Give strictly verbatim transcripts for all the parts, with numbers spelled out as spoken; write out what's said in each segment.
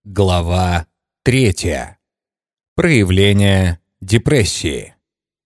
Глава третья. Проявление депрессии.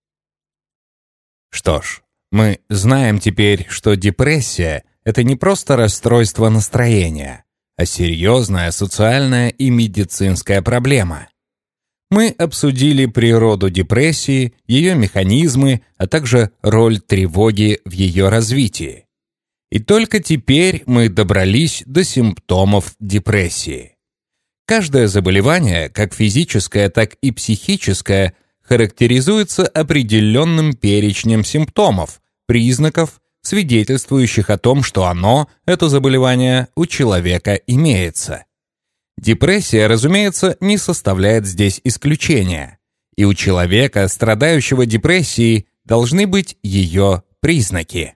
Что ж, мы знаем теперь, что депрессия – это не просто расстройство настроения, а серьезная социальная и медицинская проблема. Мы обсудили природу депрессии, ее механизмы, а также роль тревоги в ее развитии. И только теперь мы добрались до симптомов депрессии. Каждое заболевание, как физическое, так и психическое, характеризуется определенным перечнем симптомов, признаков, свидетельствующих о том, что оно, это заболевание, у человека имеется. Депрессия, разумеется, не составляет здесь исключения, и у человека, страдающего депрессией, должны быть ее признаки.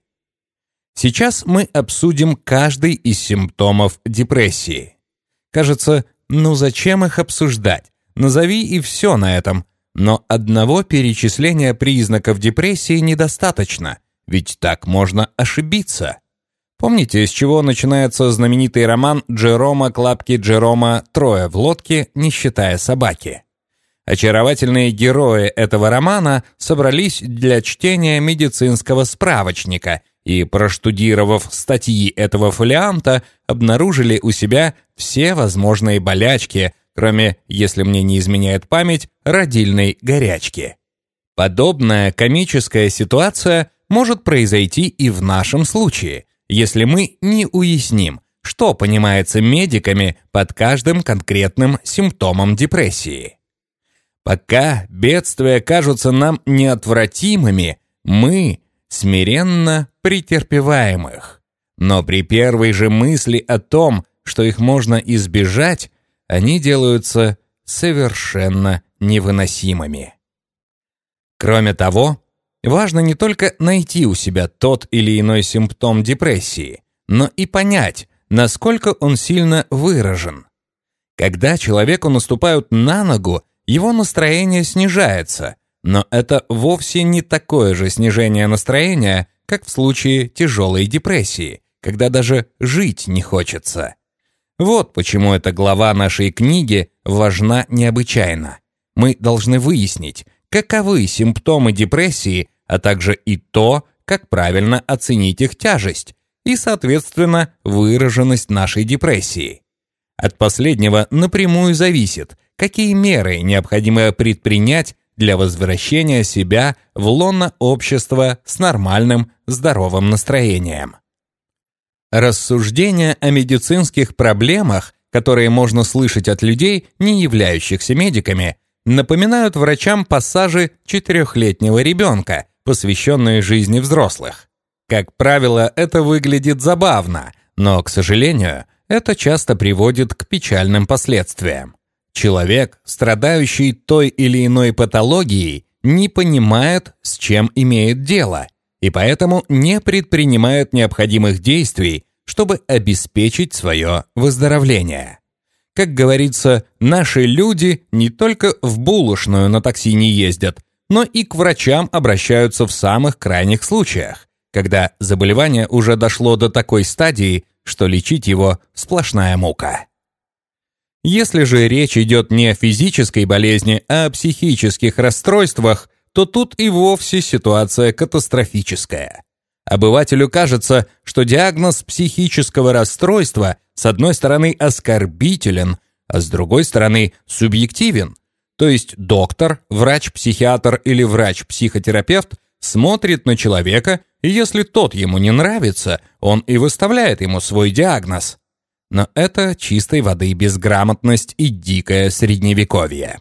Сейчас мы обсудим каждый из симптомов депрессии. Кажется, ну зачем их обсуждать? Назови и все на этом. Но одного перечисления признаков депрессии недостаточно, ведь так можно ошибиться. Помните, с чего начинается знаменитый роман Джерома Клапки Джерома «Трое в лодке, не считая собаки»? Очаровательные герои этого романа собрались для чтения медицинского справочника и, проштудировав статьи этого фолианта, обнаружили у себя все возможные болячки, кроме, если мне не изменяет память, родильной горячки. Подобная комическая ситуация может произойти и в нашем случае, если мы не уясним, что понимается медиками под каждым конкретным симптомом депрессии. Пока бедствия кажутся нам неотвратимыми, мы смиренно претерпеваем их. Но при первой же мысли о том, что их можно избежать, они делаются совершенно невыносимыми. Кроме того, важно не только найти у себя тот или иной симптом депрессии, но и понять, насколько он сильно выражен. Когда человеку наступают на ногу, его настроение снижается, но это вовсе не такое же снижение настроения, как в случае тяжелой депрессии, когда даже жить не хочется. Вот почему эта глава нашей книги важна необычайно. Мы должны выяснить, каковы симптомы депрессии, а также и то, как правильно оценить их тяжесть и, соответственно, выраженность нашей депрессии. От последнего напрямую зависит, какие меры необходимо предпринять для возвращения себя в лоно общества с нормальным, здоровым настроением. Рассуждения о медицинских проблемах, которые можно слышать от людей, не являющихся медиками, напоминают врачам пассажи четырехлетнего ребенка, посвященные жизни взрослых. Как правило, это выглядит забавно, но, к сожалению, это часто приводит к печальным последствиям. Человек, страдающий той или иной патологией, не понимает, с чем имеет дело, и поэтому не предпринимает необходимых действий, чтобы обеспечить свое выздоровление. Как говорится, наши люди не только в булочную на такси не ездят, но и к врачам обращаются в самых крайних случаях, когда заболевание уже дошло до такой стадии, что лечить его сплошная мука. Если же речь идет не о физической болезни, а о психических расстройствах, то тут и вовсе ситуация катастрофическая. Обывателю кажется, что диагноз психического расстройства с одной стороны оскорбителен, а с другой стороны субъективен. То есть доктор, врач-психиатр или врач-психотерапевт смотрит на человека, и если тот ему не нравится, он и выставляет ему свой диагноз. Но это чистой воды безграмотность и дикое средневековье.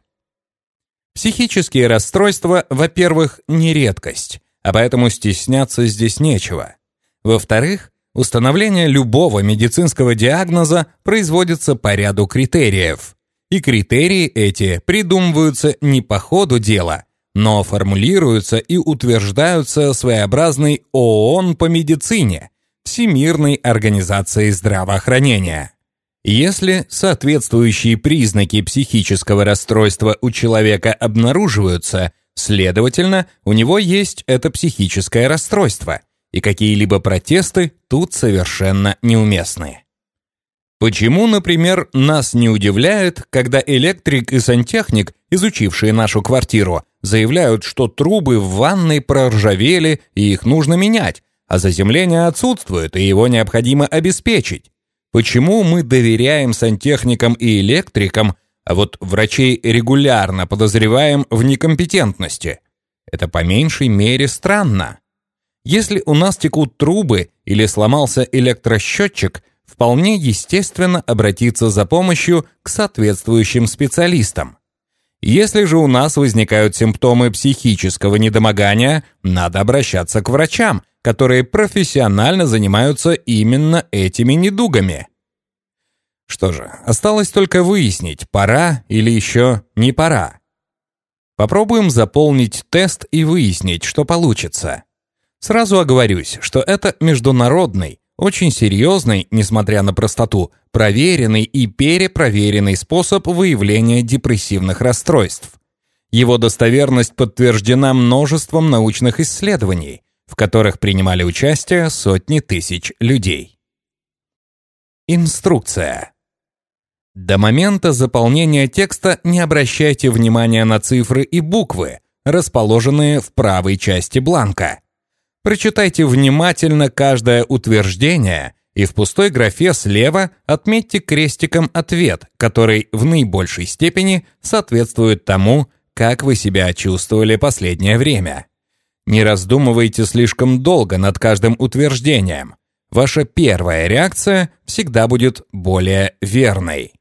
Психические расстройства, во-первых, не редкость, а поэтому стесняться здесь нечего. Во-вторых, установление любого медицинского диагноза производится по ряду критериев. И критерии эти придумываются не по ходу дела, но формулируются и утверждаются своеобразной ООН по медицине, Всемирной организацией здравоохранения. Если соответствующие признаки психического расстройства у человека обнаруживаются, следовательно, у него есть это психическое расстройство, и какие-либо протесты тут совершенно неуместны. Почему, например, нас не удивляет, когда электрик и сантехник, изучившие нашу квартиру, заявляют, что трубы в ванной проржавели и их нужно менять, а заземление отсутствует и его необходимо обеспечить? Почему мы доверяем сантехникам и электрикам, а вот врачей регулярно подозреваем в некомпетентности? Это по меньшей мере странно. Если у нас текут трубы или сломался электросчетчик, вполне естественно обратиться за помощью к соответствующим специалистам. Если же у нас возникают симптомы психического недомогания, надо обращаться к врачам, которые профессионально занимаются именно этими недугами. Что же, осталось только выяснить, пора или еще не пора. Попробуем заполнить тест и выяснить, что получится. Сразу оговорюсь, что это международный, очень серьезный, несмотря на простоту, проверенный и перепроверенный способ выявления депрессивных расстройств. Его достоверность подтверждена множеством научных исследований, в которых принимали участие сотни тысяч людей. Инструкция. До момента заполнения текста не обращайте внимания на цифры и буквы, расположенные в правой части бланка. Прочитайте внимательно каждое утверждение и в пустой графе слева отметьте крестиком ответ, который в наибольшей степени соответствует тому, как вы себя чувствовали последнее время. Не раздумывайте слишком долго над каждым утверждением. Ваша первая реакция всегда будет более верной.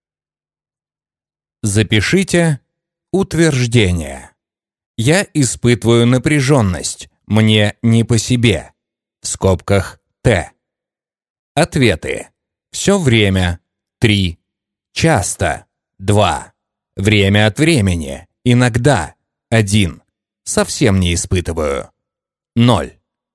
Запишите утверждение. Я испытываю напряженность. Мне не по себе. В скобках Т. Ответы. Все время. три. Часто. два. Время от времени. Иногда. один. Совсем не испытываю. ноль.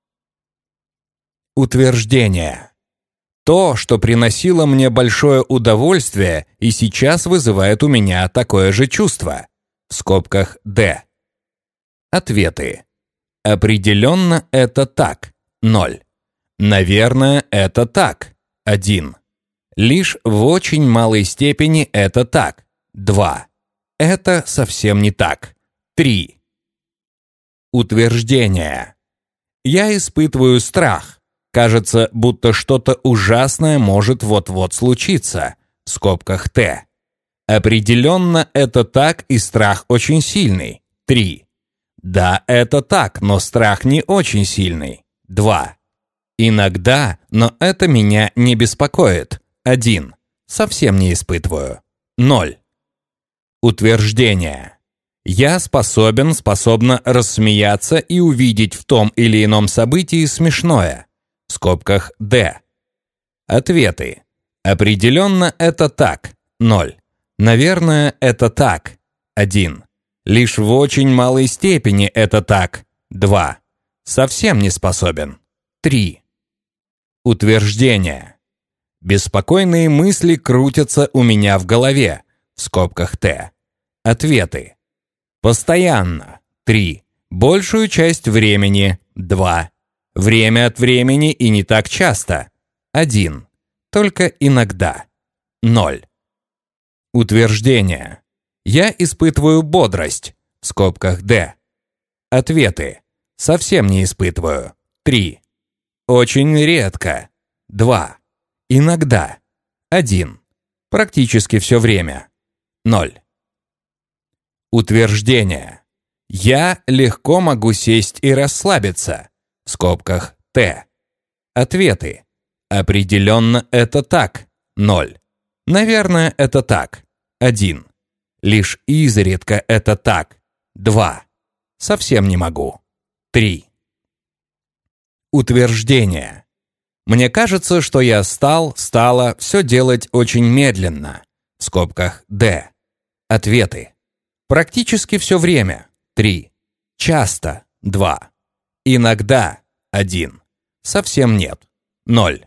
Утверждение. То, что приносило мне большое удовольствие и сейчас вызывает у меня такое же чувство. В скобках Д. Ответы. Определенно это так. ноль. Наверное, это так. один. Лишь в очень малой степени это так. два. Это совсем не так. три. Утверждение. Я испытываю страх. Кажется, будто что-то ужасное может вот-вот случиться. В скобках Т. Определенно это так, и страх очень сильный. три. Да, это так, но страх не очень сильный. два. Иногда, но это меня не беспокоит. один. Совсем не испытываю. ноль. Утверждение. Я способен, способна рассмеяться и увидеть в том или ином событии смешное. В скобках Д. Ответы. Определенно это так. ноль. Наверное, это так. один. Лишь в очень малой степени это так. два. Совсем не способен. три. Утверждение. Беспокойные мысли крутятся у меня в голове. В скобках Т. Ответы. Постоянно. три. Большую часть времени. два. Время от времени и не так часто. один. Только иногда. ноль. Утверждение. Я испытываю бодрость. В скобках Д. Ответы. Совсем не испытываю. три. Очень редко. два. Иногда. один. Практически все время. ноль. Утверждение. Я легко могу сесть и расслабиться. В скобках Т. Ответы. Определенно это так. ноль. Наверное, это так. один. Лишь изредка это так. два. Совсем не могу. три. Утверждение. Мне кажется, что я стал, стала все делать очень медленно. В скобках Д. Ответы. Практически все время. три. Часто. два. Иногда. один. Совсем нет. ноль.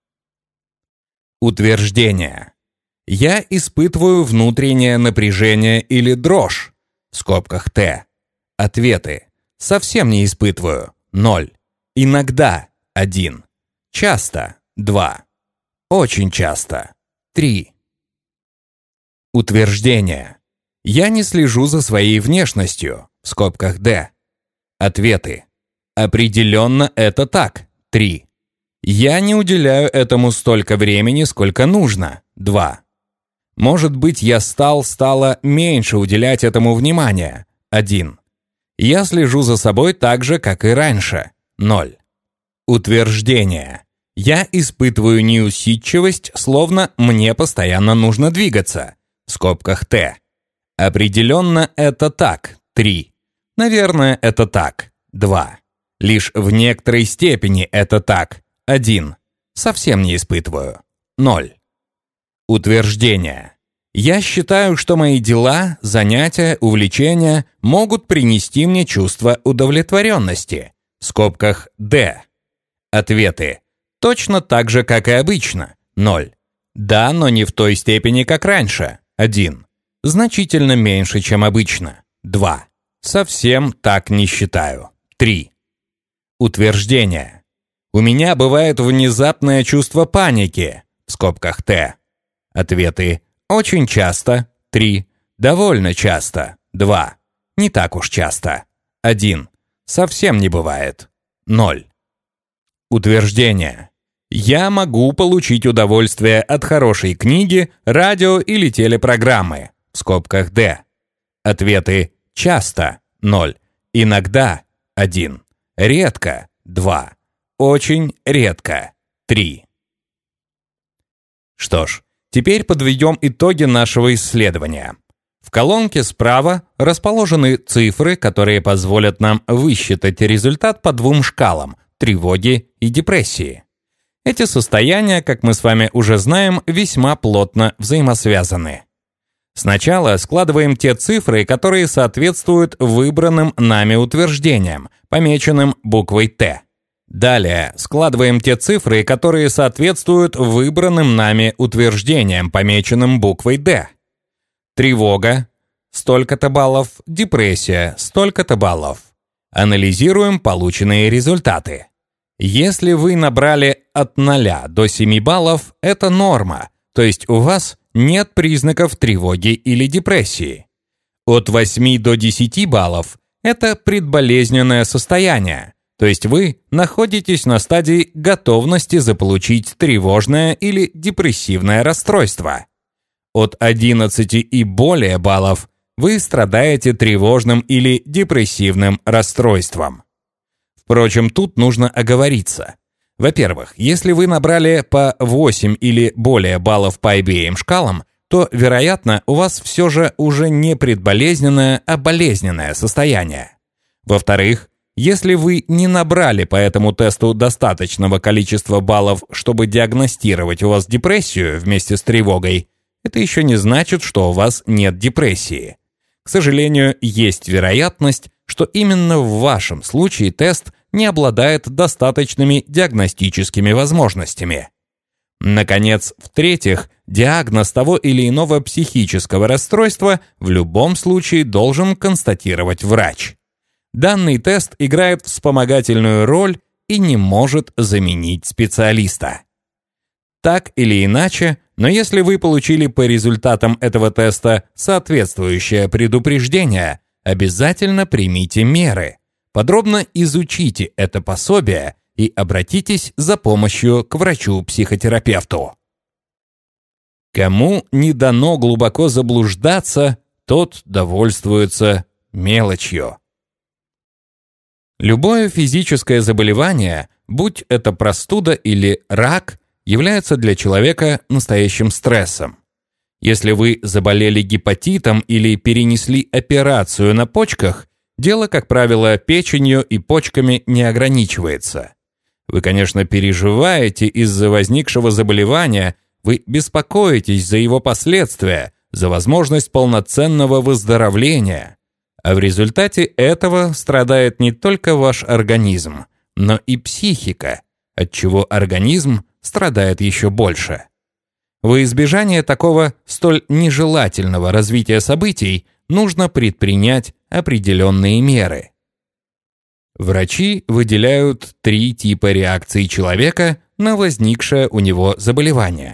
Утверждение. Я испытываю внутреннее напряжение или дрожь. В скобках Т. Ответы. Совсем не испытываю. ноль. Иногда. один. Часто. два. Очень часто. три. Утверждение. Я не слежу за своей внешностью, в скобках D. Ответы. Определенно это так, три. Я не уделяю этому столько времени, сколько нужно, два. Может быть, я стал, стала меньше уделять этому внимания, один. Я слежу за собой так же, как и раньше, ноль. Утверждение. Я испытываю неусидчивость, словно мне постоянно нужно двигаться, в скобках Т. Определенно это так, три. Наверное, это так, два. Лишь в некоторой степени это так, один. Совсем не испытываю, ноль. Утверждение. Я считаю, что мои дела, занятия, увлечения могут принести мне чувство удовлетворенности, в скобках Д. Ответы. Точно так же, как и обычно, ноль. Да, но не в той степени, как раньше, один. Значительно меньше, чем обычно, два. Совсем так не считаю, три. Утверждение. У меня бывает внезапное чувство паники, в скобках Т. Ответы. Очень часто, три. Довольно часто, два. Не так уж часто, один. Совсем не бывает, ноль. Утверждение. Я могу получить удовольствие от хорошей книги, радио или телепрограммы, в скобках Д. Ответы. Часто, ноль. Иногда, один. Редко, два. Очень редко, три. Что ж, теперь подведем итоги нашего исследования. В колонке справа расположены цифры, которые позволят нам высчитать результат по двум шкалам – тревоги и депрессии. Эти состояния, как мы с вами уже знаем, весьма плотно взаимосвязаны. Сначала складываем те цифры, которые соответствуют выбранным нами утверждениям, помеченным буквой Т. Далее складываем те цифры, которые соответствуют выбранным нами утверждениям, помеченным буквой Д. Тревога – столько-то баллов, депрессия – столько-то баллов. Анализируем полученные результаты. Если вы набрали от ноля до семи баллов, это норма, то есть у вас нет признаков тревоги или депрессии. От восьми до десяти баллов – это предболезненное состояние, то есть вы находитесь на стадии готовности заполучить тревожное или депрессивное расстройство. От одиннадцати и более баллов вы страдаете тревожным или депрессивным расстройством. Впрочем, тут нужно оговориться. Во-первых, если вы набрали по восемь или более баллов по обеим шкалам, то, вероятно, у вас все же уже не предболезненное, а болезненное состояние. Во-вторых, если вы не набрали по этому тесту достаточного количества баллов, чтобы диагностировать у вас депрессию вместе с тревогой, это еще не значит, что у вас нет депрессии. К сожалению, есть вероятность, что именно в вашем случае тест не обладает достаточными диагностическими возможностями. Наконец, в-третьих, диагноз того или иного психического расстройства в любом случае должен констатировать врач. Данный тест играет вспомогательную роль и не может заменить специалиста. Так или иначе, но если вы получили по результатам этого теста соответствующее предупреждение, обязательно примите меры. Подробно изучите это пособие и обратитесь за помощью к врачу-психотерапевту. Кому не дано глубоко заблуждаться, тот довольствуется мелочью. Любое физическое заболевание, будь это простуда или рак, является для человека настоящим стрессом. Если вы заболели гепатитом или перенесли операцию на почках, дело, как правило, печенью и почками не ограничивается. Вы, конечно, переживаете из-за возникшего заболевания, вы беспокоитесь за его последствия, за возможность полноценного выздоровления. А в результате этого страдает не только ваш организм, но и психика, отчего организм страдает еще больше. Во избежание такого столь нежелательного развития событий нужно предпринять определенные меры. Врачи выделяют три типа реакций человека на возникшее у него заболевание.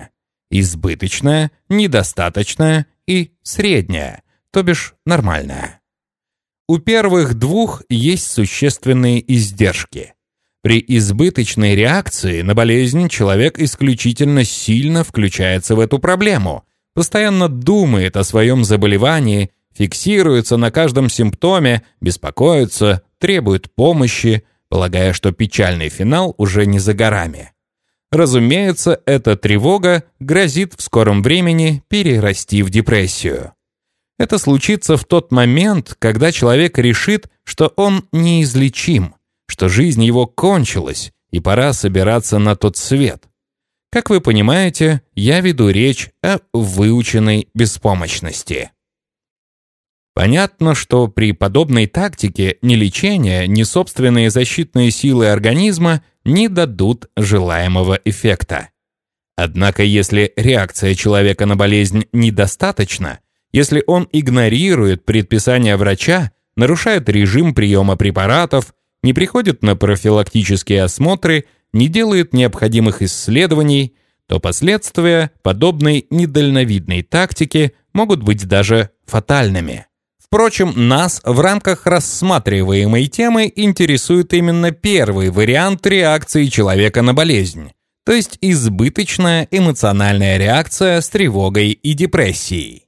избыточная, недостаточная и средняя, то бишь нормальная. У первых двух есть существенные издержки. При избыточной реакции на болезнь человек исключительно сильно включается в эту проблему, постоянно думает о своем заболевании, фиксируется на каждом симптоме, беспокоится, требует помощи, полагая, что печальный финал уже не за горами. Разумеется, эта тревога грозит в скором времени перерасти в депрессию. Это случится в тот момент, когда человек решит, что он неизлечим, что жизнь его кончилась и пора собираться на тот свет. Как вы понимаете, я веду речь о выученной беспомощности. Понятно, что при подобной тактике ни лечение, ни собственные защитные силы организма не дадут желаемого эффекта. Однако, если реакция человека на болезнь недостаточна, если он игнорирует предписания врача, нарушает режим приема препаратов, не приходит на профилактические осмотры, не делает необходимых исследований, то последствия подобной недальновидной тактики могут быть даже фатальными. Впрочем, нас в рамках рассматриваемой темы интересует именно первый вариант реакции человека на болезнь, то есть избыточная эмоциональная реакция с тревогой и депрессией.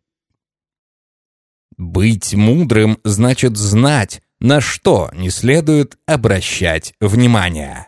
Быть мудрым значит знать, на что не следует обращать внимание.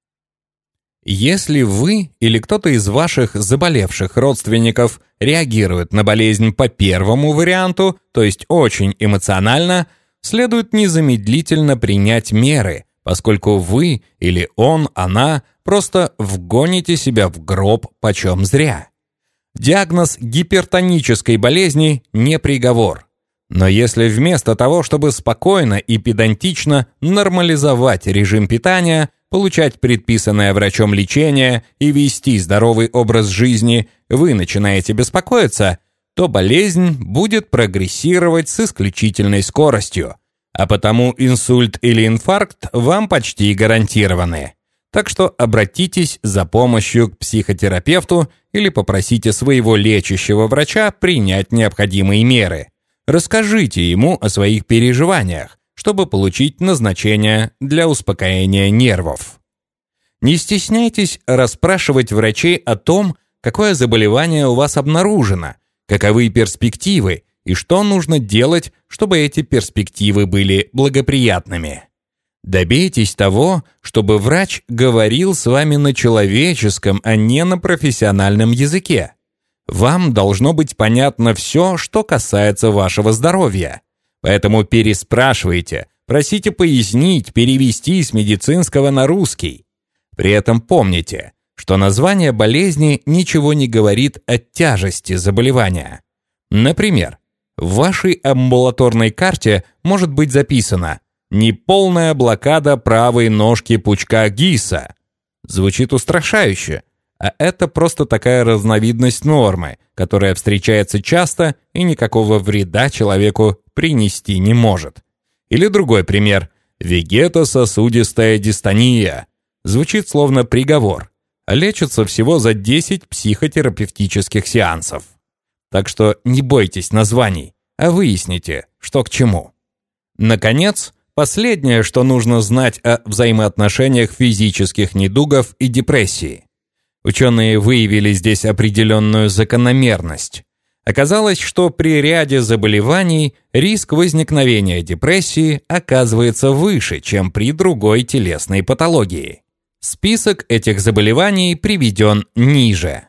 Если вы или кто-то из ваших заболевших родственников реагирует на болезнь по первому варианту, то есть очень эмоционально, следует незамедлительно принять меры, поскольку вы или он, она просто вгоните себя в гроб почем зря. Диагноз гипертонической болезни не приговор. Но если вместо того, чтобы спокойно и педантично нормализовать режим питания, получать предписанное врачом лечение и вести здоровый образ жизни, вы начинаете беспокоиться, то болезнь будет прогрессировать с исключительной скоростью, а потому инсульт или инфаркт вам почти гарантированы. Так что обратитесь за помощью к психотерапевту или попросите своего лечащего врача принять необходимые меры. Расскажите ему о своих переживаниях, чтобы получить назначение для успокоения нервов. Не стесняйтесь расспрашивать врачей о том, какое заболевание у вас обнаружено, каковы перспективы и что нужно делать, чтобы эти перспективы были благоприятными. Добейтесь того, чтобы врач говорил с вами на человеческом, а не на профессиональном языке. Вам должно быть понятно все, что касается вашего здоровья. Поэтому переспрашивайте, просите пояснить, перевести с медицинского на русский. При этом помните, что название болезни ничего не говорит о тяжести заболевания. Например, в вашей амбулаторной карте может быть записано «неполная блокада правой ножки пучка Гисса». Звучит устрашающе. А это просто такая разновидность нормы, которая встречается часто и никакого вреда человеку принести не может. Или другой пример. Вегетососудистая дистония. Звучит словно приговор, а лечится всего за десять психотерапевтических сеансов. Так что не бойтесь названий, а выясните, что к чему. Наконец, последнее, что нужно знать о взаимоотношениях физических недугов и депрессии. Ученые выявили здесь определенную закономерность. Оказалось, что при ряде заболеваний риск возникновения депрессии оказывается выше, чем при другой телесной патологии. Список этих заболеваний приведен ниже.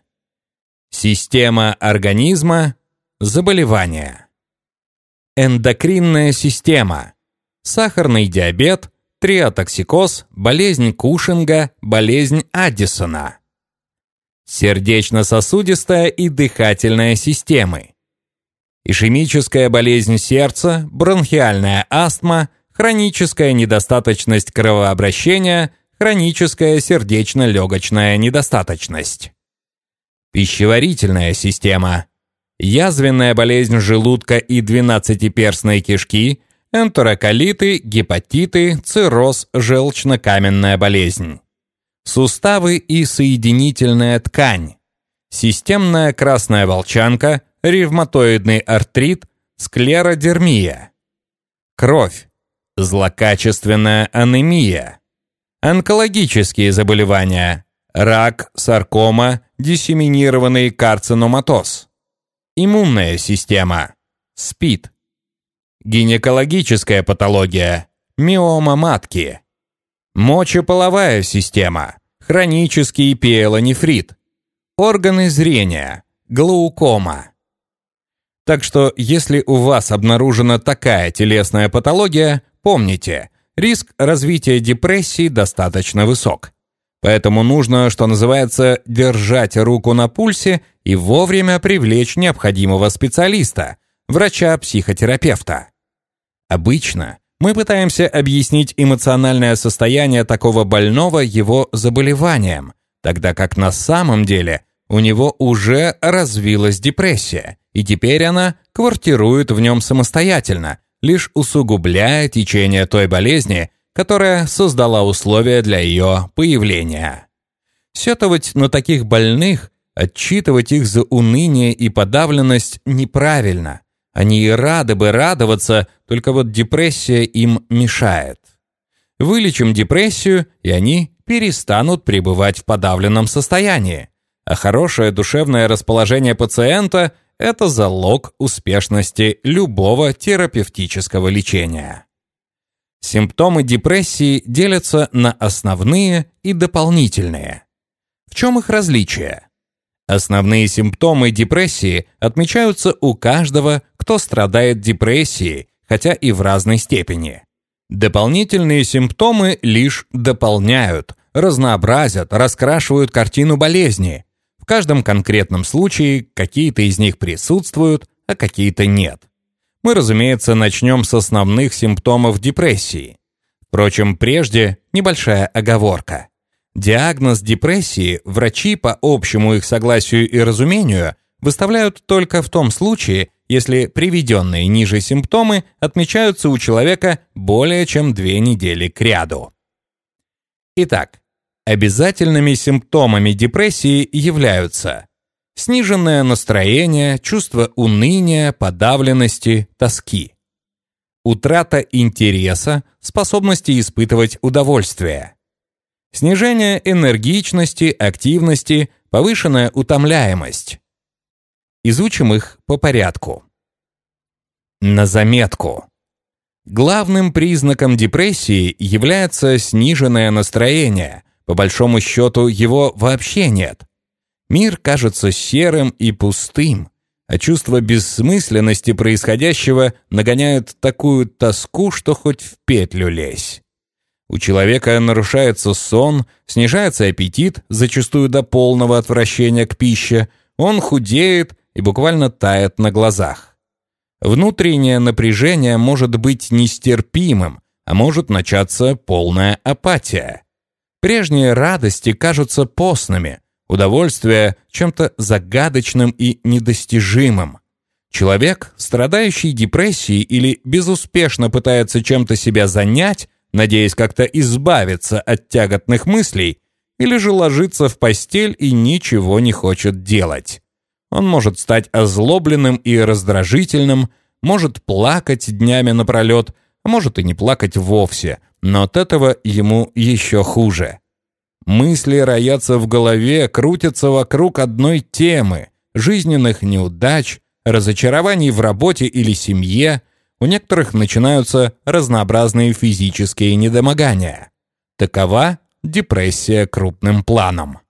Система организма, заболевания. Эндокринная система, сахарный диабет, триотоксикоз, болезнь Кушинга, болезнь Аддисона. Сердечно-сосудистая и дыхательная системы. Ишемическая болезнь сердца, бронхиальная астма, хроническая недостаточность кровообращения, хроническая сердечно-легочная недостаточность. Пищеварительная система. Язвенная болезнь желудка и двенадцатиперстной кишки, энтероколиты, гепатиты, цирроз, желчно-каменная болезнь. Суставы и соединительная ткань. системная красная волчанка, ревматоидный артрит, склеродермия. Кровь, злокачественная анемия. Онкологические заболевания, рак, саркома, диссеминированный карциноматоз. Иммунная система, СПИД. Гинекологическая патология, миома матки. Мочеполовая система, хронический пиелонефрит. Органы зрения, глаукома. Так что, если у вас обнаружена такая телесная патология, помните, риск развития депрессии достаточно высок. Поэтому нужно, что называется, держать руку на пульсе и вовремя привлечь необходимого специалиста, врача-психотерапевта. Обычно мы пытаемся объяснить эмоциональное состояние такого больного его заболеванием, тогда как на самом деле у него уже развилась депрессия, и теперь она квартирует в нем самостоятельно, лишь усугубляя течение той болезни, которая создала условия для ее появления. Сетовать на таких больных, отчитывать их за уныние и подавленность неправильно. Они и рады бы радоваться, только вот депрессия им мешает. Вылечим депрессию, и они перестанут пребывать в подавленном состоянии. А хорошее душевное расположение пациента – это залог успешности любого терапевтического лечения. Симптомы депрессии делятся на основные и дополнительные. В чем их различие? Основные симптомы депрессии отмечаются у каждого, кто страдает депрессией, хотя и в разной степени. Дополнительные симптомы лишь дополняют, разнообразят, раскрашивают картину болезни. В каждом конкретном случае какие-то из них присутствуют, а какие-то нет. Мы, разумеется, начнем с основных симптомов депрессии. Впрочем, прежде небольшая оговорка. Диагноз депрессии врачи по общему их согласию и разумению выставляют только в том случае, если приведенные ниже симптомы отмечаются у человека более чем две недели кряду. Итак, обязательными симптомами депрессии являются сниженное настроение, чувство уныния, подавленности, тоски, утрата интереса, способности испытывать удовольствие, снижение энергичности, активности, повышенная утомляемость. Изучим их по порядку. На заметку. Главным признаком депрессии является сниженное настроение. По большому счету, его вообще нет. Мир кажется серым и пустым, а чувство бессмысленности происходящего нагоняет такую тоску, что хоть в петлю лезь. У человека нарушается сон, снижается аппетит, зачастую до полного отвращения к пище, он худеет и буквально тает на глазах. Внутреннее напряжение может быть нестерпимым, а может начаться полная апатия. Прежние радости кажутся постными, удовольствие чем-то загадочным и недостижимым. Человек, страдающий депрессией или безуспешно пытается чем-то себя занять, надеясь как-то избавиться от тягостных мыслей, или же ложится в постель и ничего не хочет делать. Он может стать озлобленным и раздражительным, может плакать днями напролет, а может и не плакать вовсе, но от этого ему еще хуже. Мысли роятся в голове, крутятся вокруг одной темы – жизненных неудач, разочарований в работе или семье. У некоторых начинаются разнообразные физические недомогания. Такова депрессия крупным планом.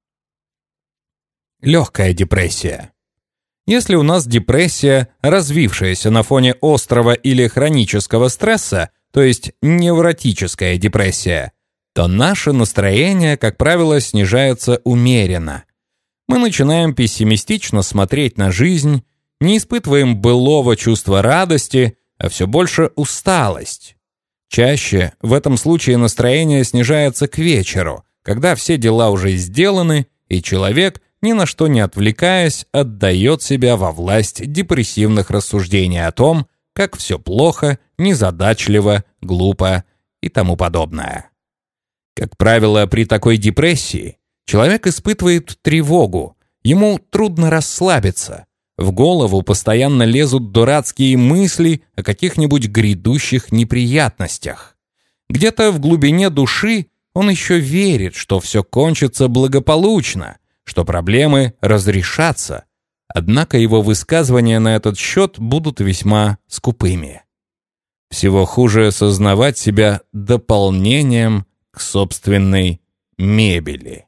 Легкая депрессия. Если у нас депрессия, развившаяся на фоне острого или хронического стресса, то есть невротическая депрессия, то наше настроение, как правило, снижается умеренно. Мы начинаем пессимистично смотреть на жизнь, не испытываем былого чувства радости, а все больше усталость. Чаще в этом случае настроение снижается к вечеру, когда все дела уже сделаны, и человек, ни на что не отвлекаясь, отдает себя во власть депрессивных рассуждений о том, как все плохо, незадачливо, глупо и тому подобное. Как правило, при такой депрессии человек испытывает тревогу, Ему трудно расслабиться. В голову постоянно лезут дурацкие мысли о каких-нибудь грядущих неприятностях. Где-то в глубине души он еще верит, что все кончится благополучно, что проблемы разрешатся. Однако его высказывания на этот счет будут весьма скупыми. Всего хуже сознавать себя дополнением к собственной мебели.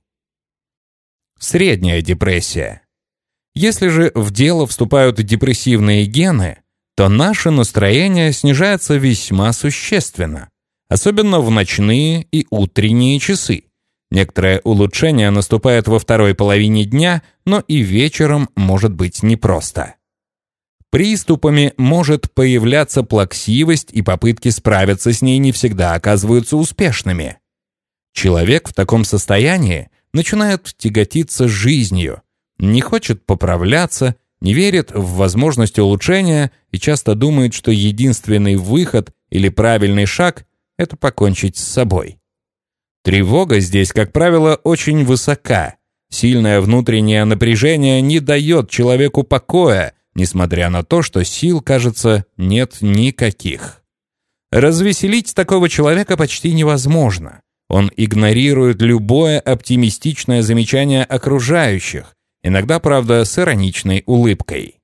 Средняя депрессия. Если же в дело вступают депрессивные гены, то наше настроение снижается весьма существенно, особенно в ночные и утренние часы. Некоторое улучшение наступает во второй половине дня, но и вечером может быть непросто. Приступами может появляться плаксивость, и попытки справиться с ней не всегда оказываются успешными. Человек в таком состоянии начинает тяготиться жизнью, не хочет поправляться, не верит в возможность улучшения и часто думает, что единственный выход или правильный шаг – это покончить с собой. Тревога здесь, как правило, очень высока. Сильное внутреннее напряжение не дает человеку покоя, несмотря на то, что сил, кажется, нет никаких. Развеселить такого человека почти невозможно. Он игнорирует любое оптимистичное замечание окружающих, иногда, правда, с ироничной улыбкой.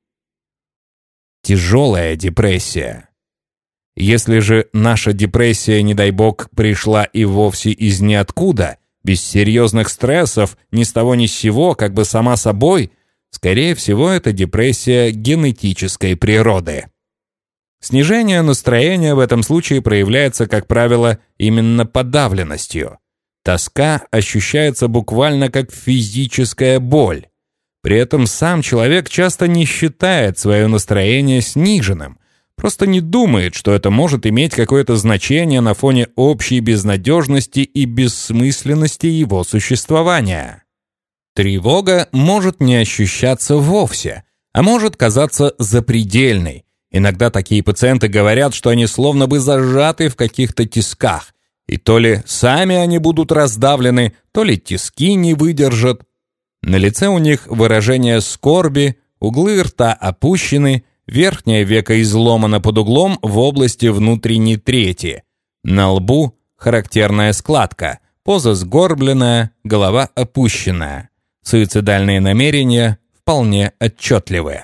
Тяжелая депрессия. Если же наша депрессия, не дай бог, пришла и вовсе из ниоткуда, без серьезных стрессов, ни с того ни с сего, как бы сама собой, скорее всего, это депрессия генетической природы. Снижение настроения в этом случае проявляется, как правило, именно подавленностью. Тоска ощущается буквально как физическая боль. При этом сам человек часто не считает свое настроение сниженным, просто не думает, что это может иметь какое-то значение на фоне общей безнадежности и бессмысленности его существования. Тревога может не ощущаться вовсе, а может казаться запредельной. Иногда такие пациенты говорят, что они словно бы зажаты в каких-то тисках, и то ли сами они будут раздавлены, то ли тиски не выдержат. На лице у них выражение скорби, углы рта опущены, верхнее веко изломано под углом в области внутренней трети. На лбу характерная складка, поза сгорбленная, голова опущенная. Суицидальные намерения вполне отчетливы.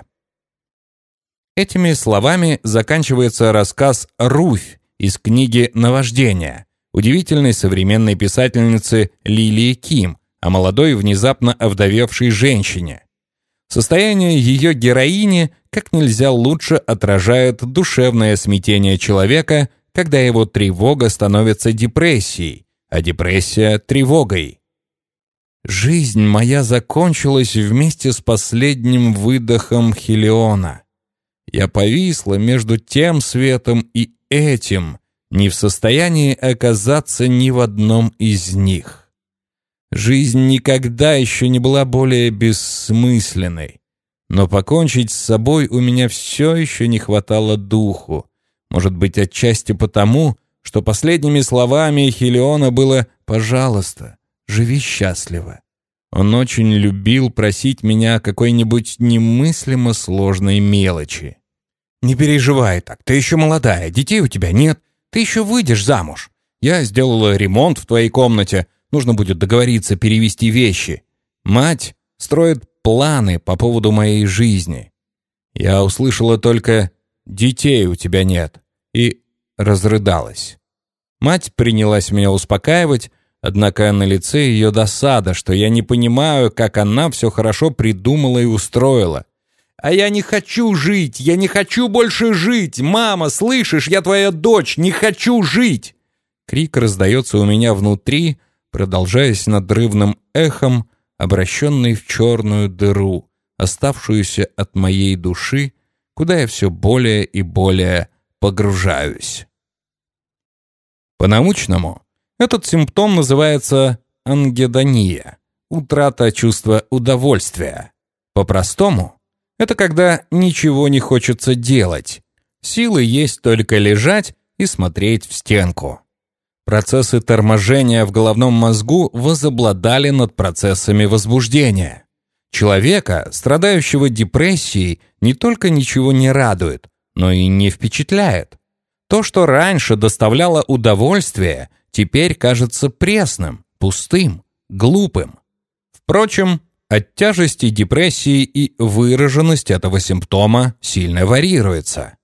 Этими словами заканчивается рассказ «Руфь» из книги «Наваждение» удивительной современной писательницы Лилии Ким о молодой, внезапно овдовевшей женщине. Состояние ее героини как нельзя лучше отражает душевное смятение человека, когда его тревога становится депрессией, а депрессия – тревогой. «Жизнь моя закончилась вместе с последним выдохом Хелиона. Я повисла между тем светом и этим, не в состоянии оказаться ни в одном из них. Жизнь никогда еще не была более бессмысленной, но покончить с собой у меня все еще не хватало духу, может быть, отчасти потому, что последними словами Хелиона было «пожалуйста, живи счастливо». Он очень любил просить меня о какой-нибудь немыслимо сложной мелочи. «Не переживай так, ты еще молодая, детей у тебя нет, ты еще выйдешь замуж. Я сделала ремонт в твоей комнате, нужно будет договориться перевести вещи. Мать строит планы по поводу моей жизни». Я услышала только «детей у тебя нет» и разрыдалась. Мать принялась меня успокаивать, однако на лице ее досада, что я не понимаю, как она все хорошо придумала и устроила. «А я не хочу жить! Я не хочу больше жить! Мама, слышишь, я твоя дочь! Не хочу жить!» Крик раздается у меня внутри, продолжаясь надрывным эхом, обращенный в черную дыру, оставшуюся от моей души, куда я все более и более погружаюсь. По-научному этот симптом называется ангедония, утрата чувства удовольствия. По-простому, это когда ничего не хочется делать. Силы есть только лежать и смотреть в стенку. Процессы торможения в головном мозгу возобладали над процессами возбуждения. Человека, страдающего депрессией, не только ничего не радует, но и не впечатляет. То, что раньше доставляло удовольствие, теперь кажется пресным, пустым, глупым. Впрочем, от тяжести депрессии и выраженность этого симптома сильно варьируется.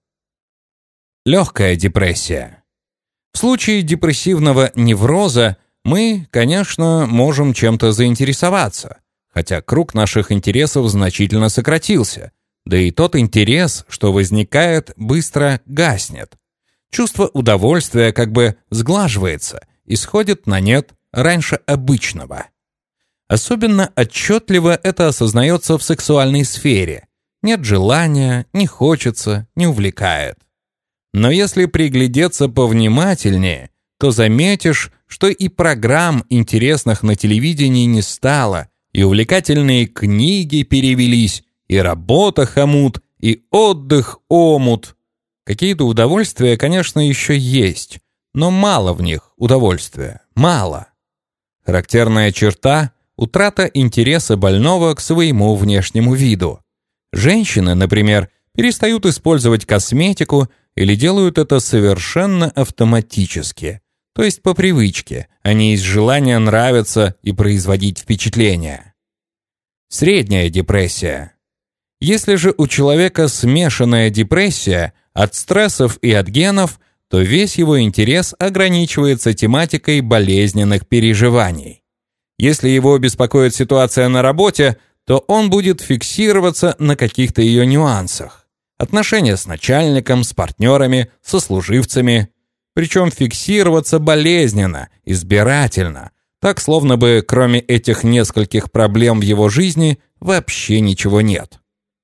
Легкая депрессия. В случае депрессивного невроза мы, конечно, можем чем-то заинтересоваться, хотя круг наших интересов значительно сократился, да и тот интерес, что возникает, быстро гаснет. Чувство удовольствия как бы сглаживается и сходит на нет раньше обычного. Особенно отчетливо это осознается в сексуальной сфере. Нет желания, не хочется, не увлекает. Но если приглядеться повнимательнее, то заметишь, что и программ, интересных на телевидении, не стало, и увлекательные книги перевелись, и работа хомут, и отдых омут. Какие-то удовольствия, конечно, еще есть, но мало в них удовольствия, мало. Характерная черта – утрата интереса больного к своему внешнему виду. Женщины, например, перестают использовать косметику или делают это совершенно автоматически, то есть по привычке, а не из желания нравиться и производить впечатление. Средняя депрессия. Если же у человека смешанная депрессия от стрессов и от генов, то весь его интерес ограничивается тематикой болезненных переживаний. Если его беспокоит ситуация на работе, то он будет фиксироваться на каких-то ее нюансах. Отношения с начальником, с партнерами, со служивцами. Причем фиксироваться болезненно, избирательно, так словно бы кроме этих нескольких проблем в его жизни вообще ничего нет.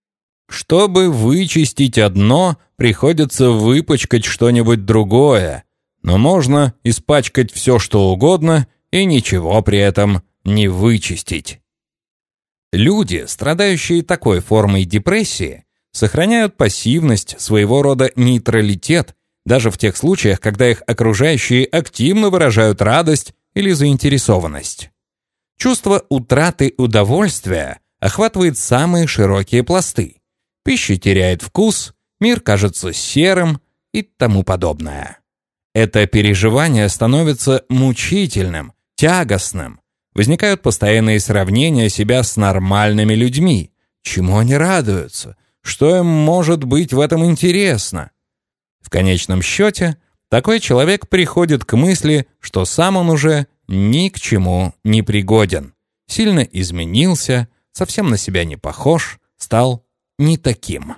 Чтобы вычистить одно, приходится выпачкать что-нибудь другое, но можно испачкать все, что угодно, и ничего при этом не вычистить. Люди, страдающие такой формой депрессии, сохраняют пассивность, своего рода нейтралитет, даже в тех случаях, когда их окружающие активно выражают радость или заинтересованность. Чувство утраты удовольствия охватывает самые широкие пласты. Пища теряет вкус, мир кажется серым и тому подобное. Это переживание становится мучительным, тягостным. Возникают постоянные сравнения себя с нормальными людьми. Чему они радуются? Что им может быть в этом интересно? В конечном счете, такой человек приходит к мысли, что сам он уже ни к чему не пригоден. Сильно изменился, совсем на себя не похож, стал не таким.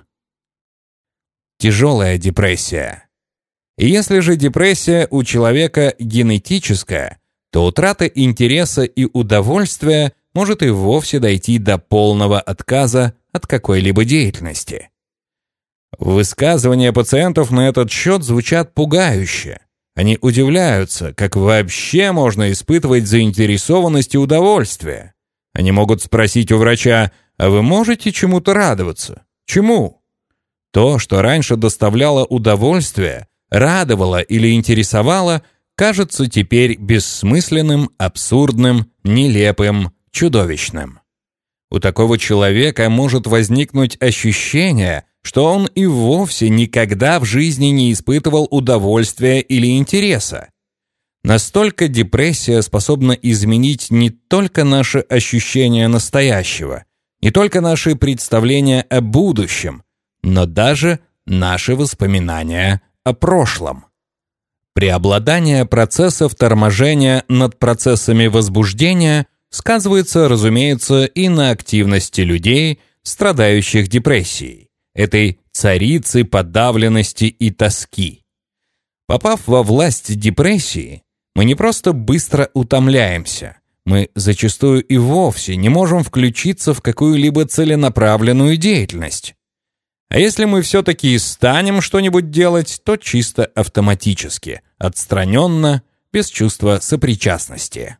Тяжелая депрессия. И если же депрессия у человека генетическая, то утрата интереса и удовольствия может и вовсе дойти до полного отказа от какой-либо деятельности. Высказывания пациентов на этот счет звучат пугающе. Они удивляются, как вообще можно испытывать заинтересованность и удовольствие. Они могут спросить у врача: «А вы можете чему-то радоваться?» Чему? То, что раньше доставляло удовольствие, радовало или интересовало, кажется теперь бессмысленным, абсурдным, нелепым, чудовищным. У такого человека может возникнуть ощущение, что он и вовсе никогда в жизни не испытывал удовольствия или интереса. Настолько депрессия способна изменить не только наши ощущения настоящего, не только наши представления о будущем, но даже наши воспоминания о прошлом. Преобладание процессов торможения над процессами возбуждения сказывается, разумеется, и на активности людей, страдающих депрессией, этой царицы подавленности и тоски. Попав во власть депрессии, мы не просто быстро утомляемся, мы зачастую и вовсе не можем включиться в какую-либо целенаправленную деятельность. А если мы все-таки станем что-нибудь делать, то чисто автоматически, отстраненно, без чувства сопричастности.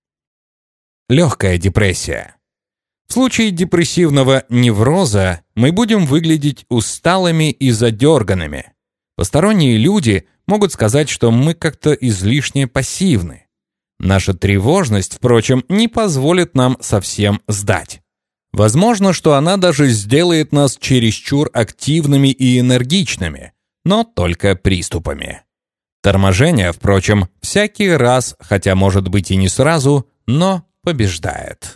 Легкая депрессия. В случае депрессивного невроза мы будем выглядеть усталыми и задерганными. Посторонние люди могут сказать, что мы как-то излишне пассивны. Наша тревожность, впрочем, не позволит нам совсем сдать. Возможно, что она даже сделает нас чересчур активными и энергичными, но только приступами. Торможение, впрочем, всякий раз, хотя может быть и не сразу, но побеждает.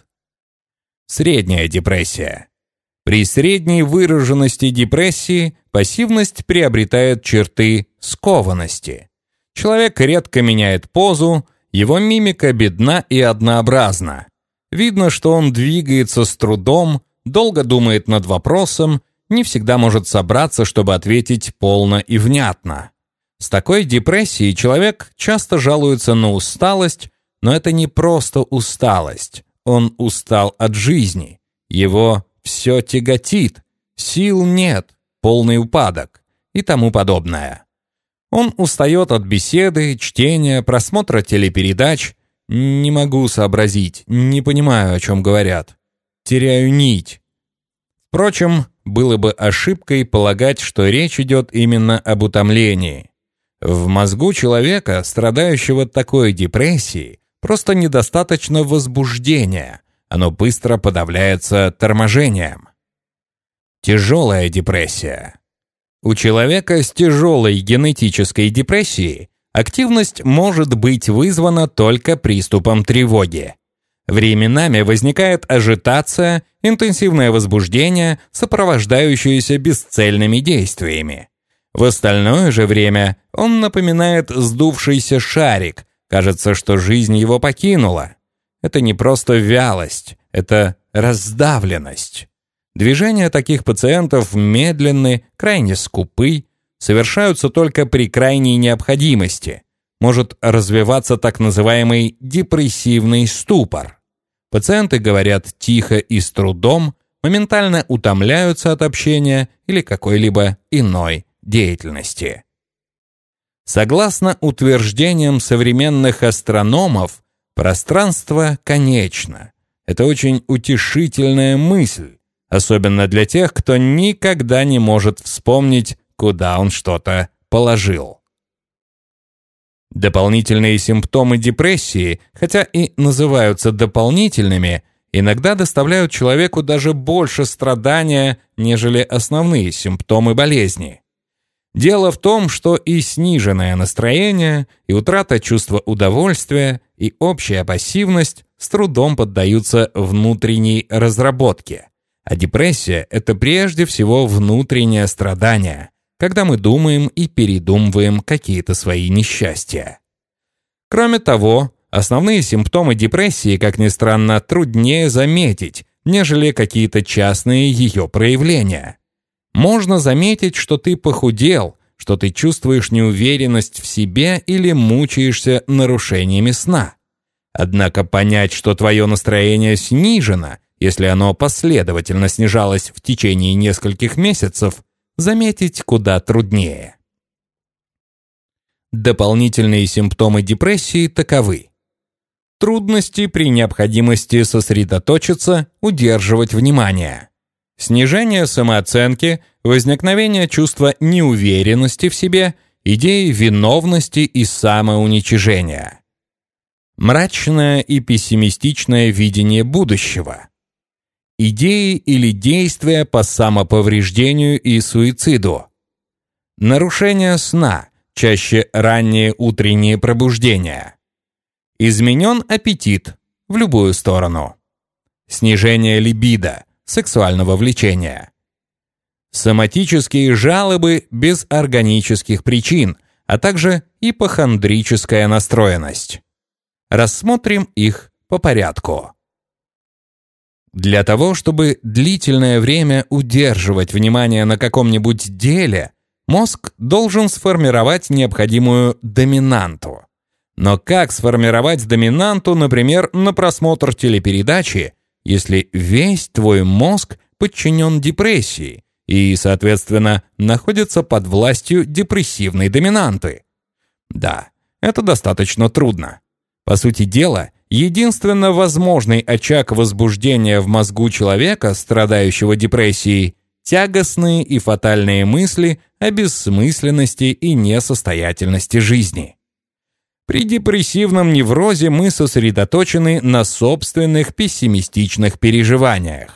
Средняя депрессия. При средней выраженности депрессии пассивность приобретает черты скованности. Человек редко меняет позу, его мимика бедна и однообразна. Видно, что он двигается с трудом, долго думает над вопросом, не всегда может собраться, чтобы ответить полно и внятно. С такой депрессией человек часто жалуется на усталость, но это не просто усталость. Он устал от жизни. Его все тяготит, сил нет, полный упадок и тому подобное. Он устает от беседы, чтения, просмотра телепередач. Не могу сообразить, не понимаю, о чем говорят. Теряю нить. Впрочем, было бы ошибкой полагать, что речь идет именно об утомлении. В мозгу человека, страдающего такой депрессией, просто недостаточно возбуждения. Оно быстро подавляется торможением. Тяжелая депрессия. У человека с тяжелой генетической депрессией активность может быть вызвана только приступом тревоги. Временами возникает ажитация, интенсивное возбуждение, сопровождающееся бесцельными действиями. В остальное же время он напоминает сдувшийся шарик. Кажется, что жизнь его покинула. Это не просто вялость, это раздавленность. Движения таких пациентов медленны, крайне скупы, совершаются только при крайней необходимости. Может развиваться так называемый депрессивный ступор. Пациенты говорят тихо и с трудом, моментально утомляются от общения или какой-либо иной деятельности. Согласно утверждениям современных астрономов, пространство конечно. Это очень утешительная мысль, особенно для тех, кто никогда не может вспомнить, куда он что-то положил. Дополнительные симптомы депрессии, хотя и называются дополнительными, иногда доставляют человеку даже больше страдания, нежели основные симптомы болезни. Дело в том, что и сниженное настроение, и утрата чувства удовольствия, и общая пассивность с трудом поддаются внутренней разработке. А депрессия – это прежде всего внутреннее страдание, когда мы думаем и передумываем какие-то свои несчастья. Кроме того, основные симптомы депрессии, как ни странно, труднее заметить, нежели какие-то частные ее проявления. Можно заметить, что ты похудел, что ты чувствуешь неуверенность в себе или мучаешься нарушениями сна. Однако понять, что твое настроение снижено, если оно последовательно снижалось в течение нескольких месяцев, заметить куда труднее. Дополнительные симптомы депрессии таковы: трудности при необходимости сосредоточиться, удерживать внимание, снижение самооценки, возникновение чувства неуверенности в себе, идеи виновности и самоуничижения, мрачное и пессимистичное видение будущего, идеи или действия по самоповреждению и суициду, нарушение сна, чаще ранние утренние пробуждения, изменен аппетит в любую сторону, снижение либидо, сексуального влечения, соматические жалобы без органических причин, а также ипохондрическая настроенность. Рассмотрим их по порядку. Для того, чтобы длительное время удерживать внимание на каком-нибудь деле, мозг должен сформировать необходимую доминанту. Но как сформировать доминанту, например, на просмотр телепередачи, если весь твой мозг подчинен депрессии и, соответственно, находится под властью депрессивной доминанты? Да, это достаточно трудно. По сути дела, единственно возможный очаг возбуждения в мозгу человека, страдающего депрессией, тягостные и фатальные мысли о бессмысленности и несостоятельности жизни. При депрессивном неврозе мы сосредоточены на собственных пессимистичных переживаниях.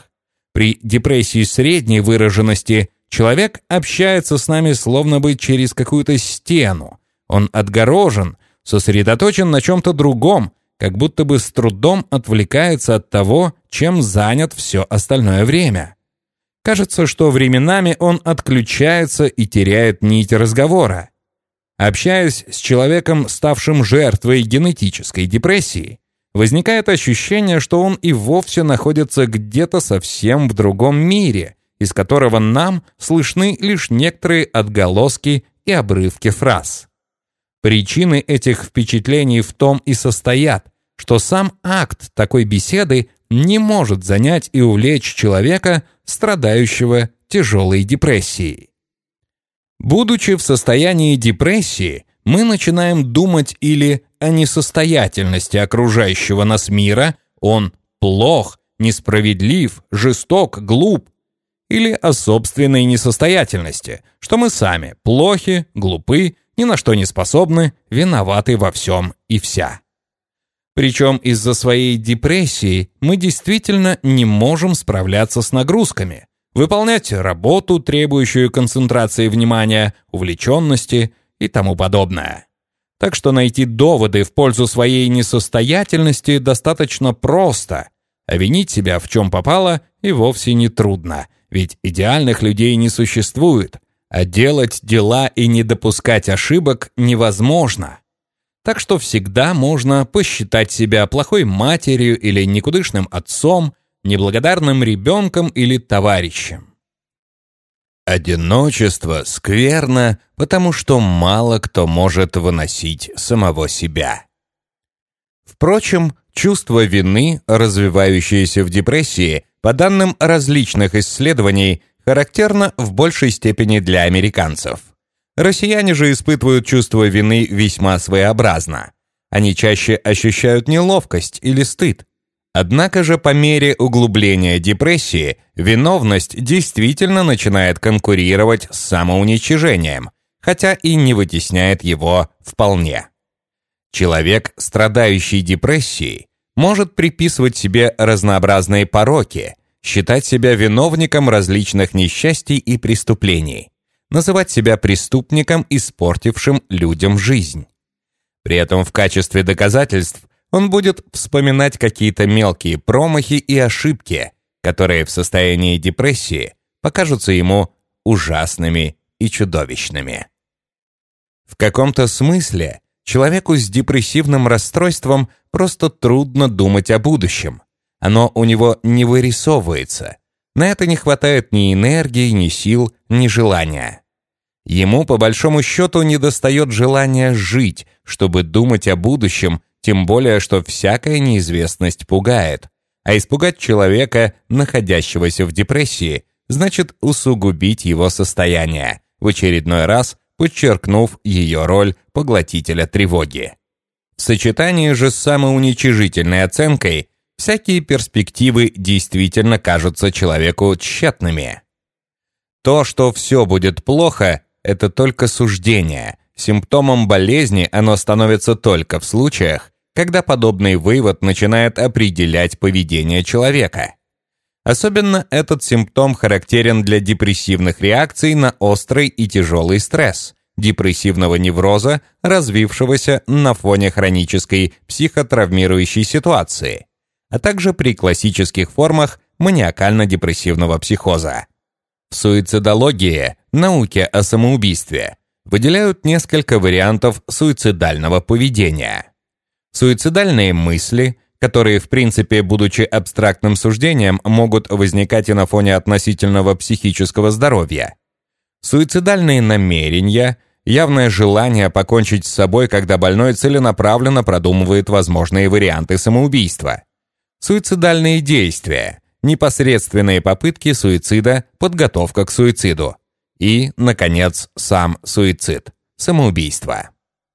При депрессии средней выраженности человек общается с нами словно бы через какую-то стену. Он отгорожен, сосредоточен на чем-то другом, как будто бы с трудом отвлекается от того, чем занят все остальное время. Кажется, что временами он отключается и теряет нить разговора. Общаясь с человеком, ставшим жертвой генетической депрессии, возникает ощущение, что он и вовсе находится где-то совсем в другом мире, из которого нам слышны лишь некоторые отголоски и обрывки фраз. Причины этих впечатлений в том и состоят, что сам акт такой беседы не может занять и увлечь человека, страдающего тяжелой депрессией. Будучи в состоянии депрессии, мы начинаем думать или о несостоятельности окружающего нас мира, он плох, несправедлив, жесток, глуп, или о собственной несостоятельности, что мы сами плохи, глупы, ни на что не способны, виноваты во всем и вся. Причем из-за своей депрессии мы действительно не можем справляться с нагрузками, выполнять работу, требующую концентрации внимания, увлеченности и тому подобное. Так что найти доводы в пользу своей несостоятельности достаточно просто, а винить себя в чем попало и вовсе не трудно, ведь идеальных людей не существует, а делать дела и не допускать ошибок невозможно. Так что всегда можно посчитать себя плохой матерью или никудышным отцом, неблагодарным ребенком или товарищем. Одиночество скверно, потому что мало кто может выносить самого себя. Впрочем, чувство вины, развивающееся в депрессии, по данным различных исследований, характерно в большей степени для американцев. Россияне же испытывают чувство вины весьма своеобразно. Они чаще ощущают неловкость или стыд. Однако же по мере углубления депрессии виновность действительно начинает конкурировать с самоуничижением, хотя и не вытесняет его вполне. Человек, страдающий депрессией, может приписывать себе разнообразные пороки, считать себя виновником различных несчастий и преступлений, называть себя преступником, испортившим людям жизнь. При этом в качестве доказательств он будет вспоминать какие-то мелкие промахи и ошибки, которые в состоянии депрессии покажутся ему ужасными и чудовищными. В каком-то смысле человеку с депрессивным расстройством просто трудно думать о будущем. Оно у него не вырисовывается. На это не хватает ни энергии, ни сил, ни желания. Ему, по большому счету, недостает желания жить, чтобы думать о будущем, тем более, что всякая неизвестность пугает. А испугать человека, находящегося в депрессии, значит усугубить его состояние, в очередной раз подчеркнув ее роль поглотителя тревоги. В сочетании же с самоуничижительной оценкой всякие перспективы действительно кажутся человеку тщетными. То, что все будет плохо, это только суждение. Симптомом болезни оно становится только в случаях, когда подобный вывод начинает определять поведение человека. Особенно этот симптом характерен для депрессивных реакций на острый и тяжелый стресс, депрессивного невроза, развившегося на фоне хронической психотравмирующей ситуации, а также при классических формах маниакально-депрессивного психоза. В суицидологии, науке о самоубийстве, выделяют несколько вариантов суицидального поведения. Суицидальные мысли, которые, в принципе, будучи абстрактным суждением, могут возникать и на фоне относительного психического здоровья. Суицидальные намерения, явное желание покончить с собой, когда больной целенаправленно продумывает возможные варианты самоубийства. Суицидальные действия, непосредственные попытки суицида, подготовка к суициду. И, наконец, сам суицид, самоубийство.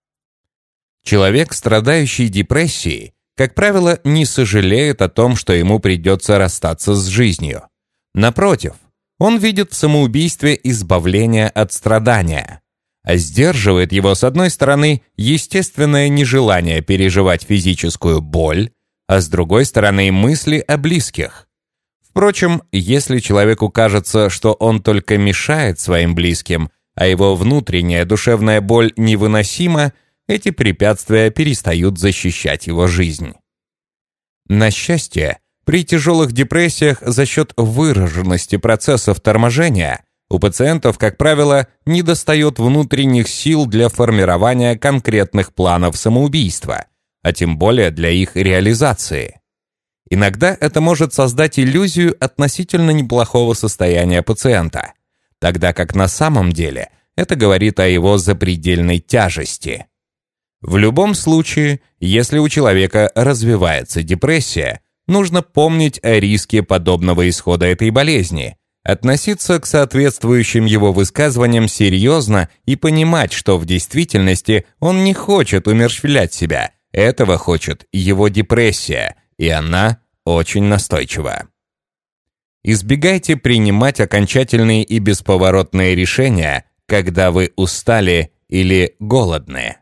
Человек, страдающий депрессией, как правило, не сожалеет о том, что ему придется расстаться с жизнью. Напротив, он видит в самоубийстве избавление от страдания, а сдерживает его, с одной стороны, естественное нежелание переживать физическую боль, а с другой стороны, мысли о близких. В Впрочем, если человеку кажется, что он только мешает своим близким, а его внутренняя душевная боль невыносима, эти препятствия перестают защищать его жизнь. На счастье, при тяжелых депрессиях за счет выраженности процессов торможения у пациентов, как правило, недостает внутренних сил для формирования конкретных планов самоубийства, а тем более для их реализации. Иногда это может создать иллюзию относительно неплохого состояния пациента, тогда как на самом деле это говорит о его запредельной тяжести. В любом случае, если у человека развивается депрессия, нужно помнить о риске подобного исхода этой болезни, относиться к соответствующим его высказываниям серьезно и понимать, что в действительности он не хочет умерщвлять себя, этого хочет его депрессия, и она очень настойчива. Избегайте принимать окончательные и бесповоротные решения, когда вы устали или голодны.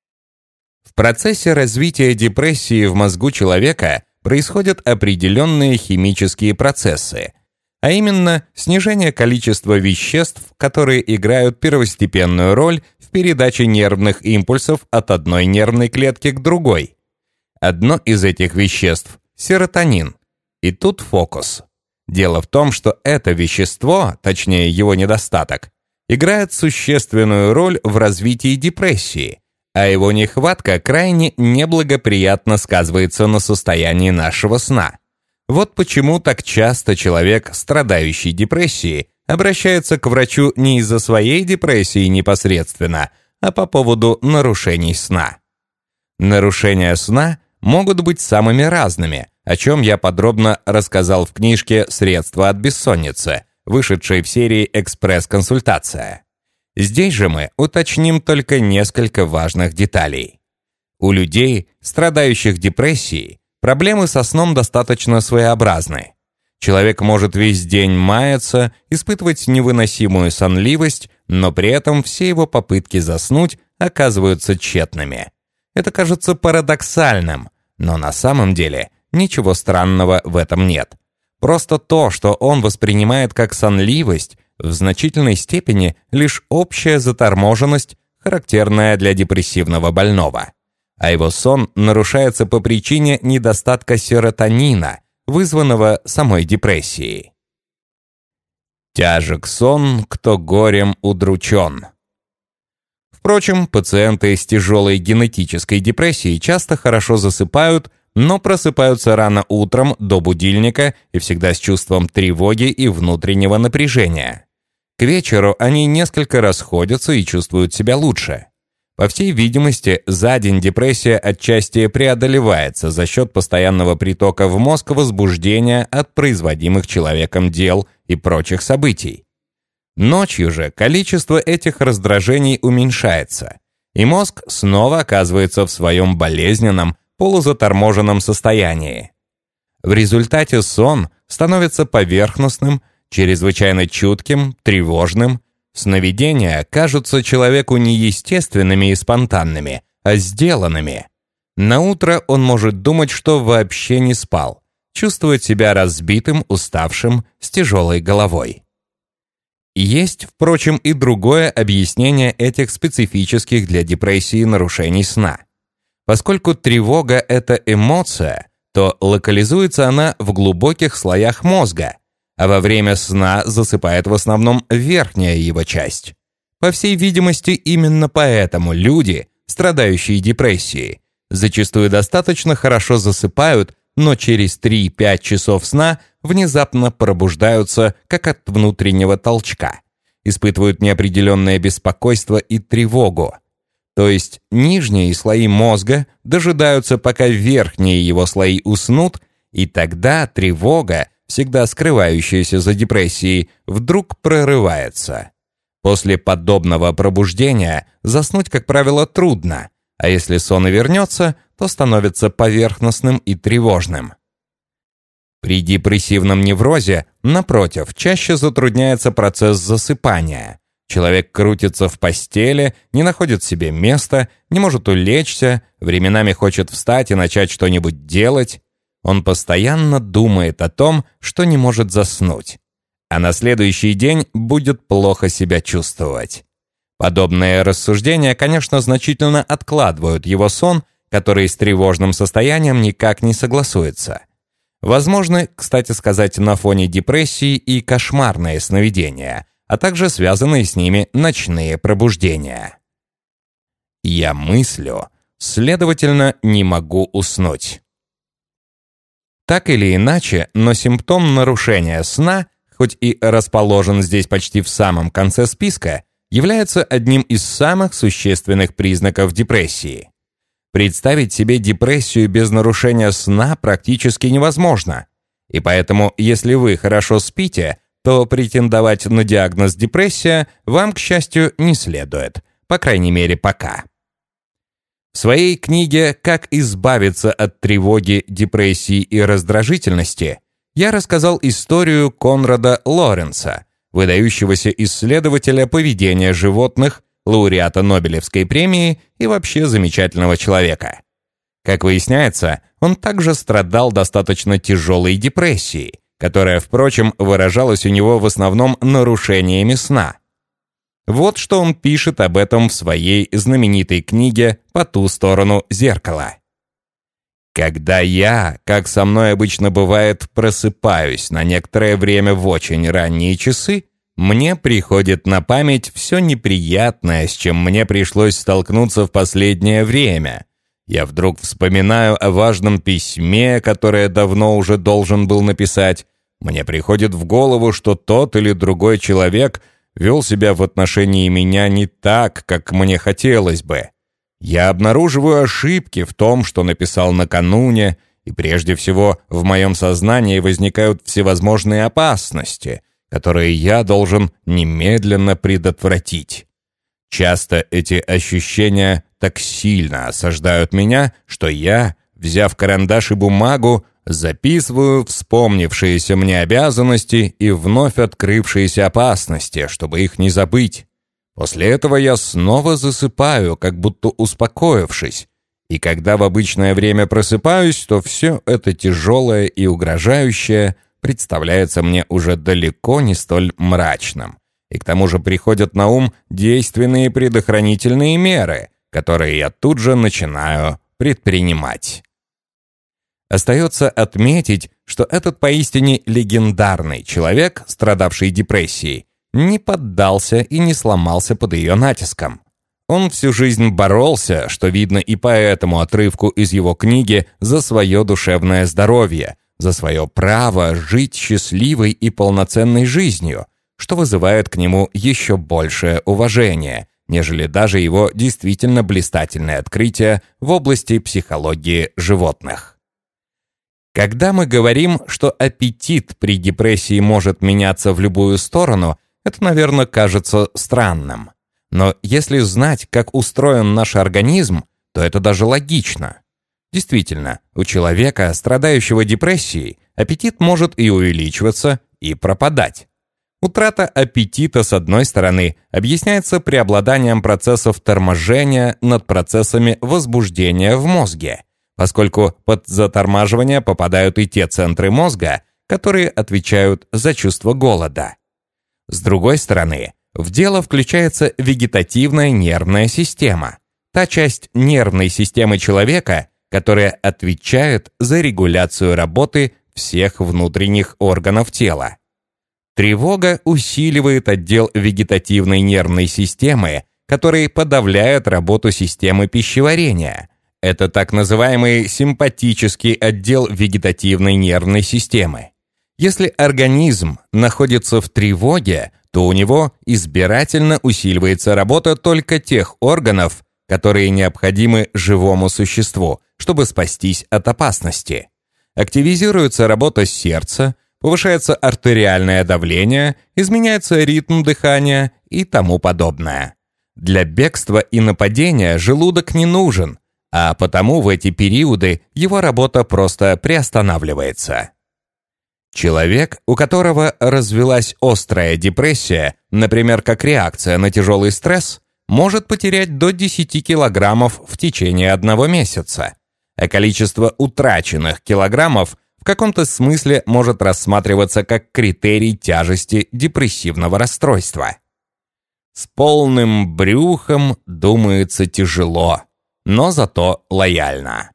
В процессе развития депрессии в мозгу человека происходят определенные химические процессы, а именно снижение количества веществ, которые играют первостепенную роль в передаче нервных импульсов от одной нервной клетки к другой. Одно из этих веществ – серотонин. И тут фокус. Дело в том, что это вещество, точнее его недостаток, играет существенную роль в развитии депрессии, а его нехватка крайне неблагоприятно сказывается на состоянии нашего сна. Вот почему так часто человек, страдающий депрессией, обращается к врачу не из-за своей депрессии непосредственно, а по поводу нарушений сна. Нарушения сна могут быть самыми разными, о чем я подробно рассказал в книжке «Средства от бессонницы», вышедшей в серии «Экспресс-консультация». Здесь же мы уточним только несколько важных деталей. У людей, страдающих депрессией, проблемы со сном достаточно своеобразны. Человек может весь день маяться, испытывать невыносимую сонливость, но при этом все его попытки заснуть оказываются тщетными. Это кажется парадоксальным, но на самом деле ничего странного в этом нет. Просто то, что он воспринимает как сонливость, в значительной степени лишь общая заторможенность, характерная для депрессивного больного. А его сон нарушается по причине недостатка серотонина, вызванного самой депрессией. Тяжек сон, кто горем удручен. Впрочем, пациенты с тяжелой генетической депрессией часто хорошо засыпают, но просыпаются рано утром до будильника и всегда с чувством тревоги и внутреннего напряжения. К вечеру они несколько расходятся и чувствуют себя лучше. По всей видимости, за день депрессия отчасти преодолевается за счет постоянного притока в мозг возбуждения от производимых человеком дел и прочих событий. Ночью же количество этих раздражений уменьшается, и мозг снова оказывается в своем болезненном, полузаторможенном состоянии. В результате сон становится поверхностным, чрезвычайно чутким, тревожным. Сновидения кажутся человеку не естественными и спонтанными, а сделанными. Наутро он может думать, что вообще не спал, чувствовать себя разбитым, уставшим, с тяжелой головой. Есть, впрочем, и другое объяснение этих специфических для депрессии нарушений сна. Поскольку тревога – это эмоция, то локализуется она в глубоких слоях мозга, а во время сна засыпает в основном верхняя его часть. По всей видимости, именно поэтому люди, страдающие депрессией, зачастую достаточно хорошо засыпают, но через три-пять часов сна внезапно пробуждаются, как от внутреннего толчка, испытывают неопределенное беспокойство и тревогу. То есть нижние слои мозга дожидаются, пока верхние его слои уснут, и тогда тревога, всегда скрывающаяся за депрессией, вдруг прорывается. После подобного пробуждения заснуть, как правило, трудно, а если сон и вернется, то становится поверхностным и тревожным. При депрессивном неврозе, напротив, чаще затрудняется процесс засыпания. Человек крутится в постели, не находит себе места, не может улечься, временами хочет встать и начать что-нибудь делать. Он постоянно думает о том, что не может заснуть, а на следующий день будет плохо себя чувствовать. Подобные рассуждения, конечно, значительно откладывают его сон, который с тревожным состоянием никак не согласуется. Возможны, кстати сказать, на фоне депрессии и кошмарные сновидения, а также связанные с ними ночные пробуждения. Я мыслю, следовательно, не могу уснуть. Так или иначе, но симптом нарушения сна, хоть и расположен здесь почти в самом конце списка, является одним из самых существенных признаков депрессии. Представить себе депрессию без нарушения сна практически невозможно. И поэтому, если вы хорошо спите, то претендовать на диагноз депрессия вам, к счастью, не следует, по крайней мере, пока. В своей книге «Как избавиться от тревоги, депрессии и раздражительности» я рассказал историю Конрада Лоренца, выдающегося исследователя поведения животных, лауреата Нобелевской премии и вообще замечательного человека. Как выясняется, он также страдал достаточно тяжелой депрессией, которая, впрочем, выражалась у него в основном нарушениями сна. Вот что он пишет об этом в своей знаменитой книге «По ту сторону зеркала». Когда я, как со мной обычно бывает, просыпаюсь на некоторое время в очень ранние часы, мне приходит на память все неприятное, с чем мне пришлось столкнуться в последнее время. Я вдруг вспоминаю о важном письме, которое давно уже должен был написать. Мне приходит в голову, что тот или другой человек вел себя в отношении меня не так, как мне хотелось бы. Я обнаруживаю ошибки в том, что написал накануне, и прежде всего в моем сознании возникают всевозможные опасности, которые я должен немедленно предотвратить. Часто эти ощущения так сильно осаждают меня, что я, взяв карандаш и бумагу, записываю вспомнившиеся мне обязанности и вновь открывшиеся опасности, чтобы их не забыть. После этого я снова засыпаю, как будто успокоившись, и когда в обычное время просыпаюсь, то все это тяжелое и угрожающее представляется мне уже далеко не столь мрачным, и к тому же приходят на ум действенные предохранительные меры, которые я тут же начинаю предпринимать. Остается отметить, что этот поистине легендарный человек, страдавший депрессией, не поддался и не сломался под ее натиском. Он всю жизнь боролся, что видно и по этому отрывку из его книги, за свое душевное здоровье, за свое право жить счастливой и полноценной жизнью, что вызывает к нему еще большее уважение, нежели даже его действительно блистательное открытие в области психологии животных. Когда мы говорим, что аппетит при депрессии может меняться в любую сторону, это, наверное, кажется странным. Но если знать, как устроен наш организм, то это даже логично. Действительно, у человека, страдающего депрессией, аппетит может и увеличиваться, и пропадать. Утрата аппетита, с одной стороны, объясняется преобладанием процессов торможения над процессами возбуждения в мозге, поскольку под затормаживание попадают и те центры мозга, которые отвечают за чувство голода. С другой стороны, в дело включается вегетативная нервная система, та часть нервной системы человека, которая отвечает за регуляцию работы всех внутренних органов тела. Тревога усиливает отдел вегетативной нервной системы, который подавляет работу системы пищеварения. Это так называемый симпатический отдел вегетативной нервной системы. Если организм находится в тревоге, то у него избирательно усиливается работа только тех органов, которые необходимы живому существу, чтобы спастись от опасности. Активизируется работа сердца, повышается артериальное давление, изменяется ритм дыхания и тому подобное. Для бегства и нападения желудок не нужен, а потому в эти периоды его работа просто приостанавливается. Человек, у которого развилась острая депрессия, например, как реакция на тяжелый стресс, может потерять до десяти килограммов в течение одного месяца. а количество утраченных килограммов в каком-то смысле может рассматриваться как критерий тяжести депрессивного расстройства. С полным брюхом думается тяжело, но зато лояльно.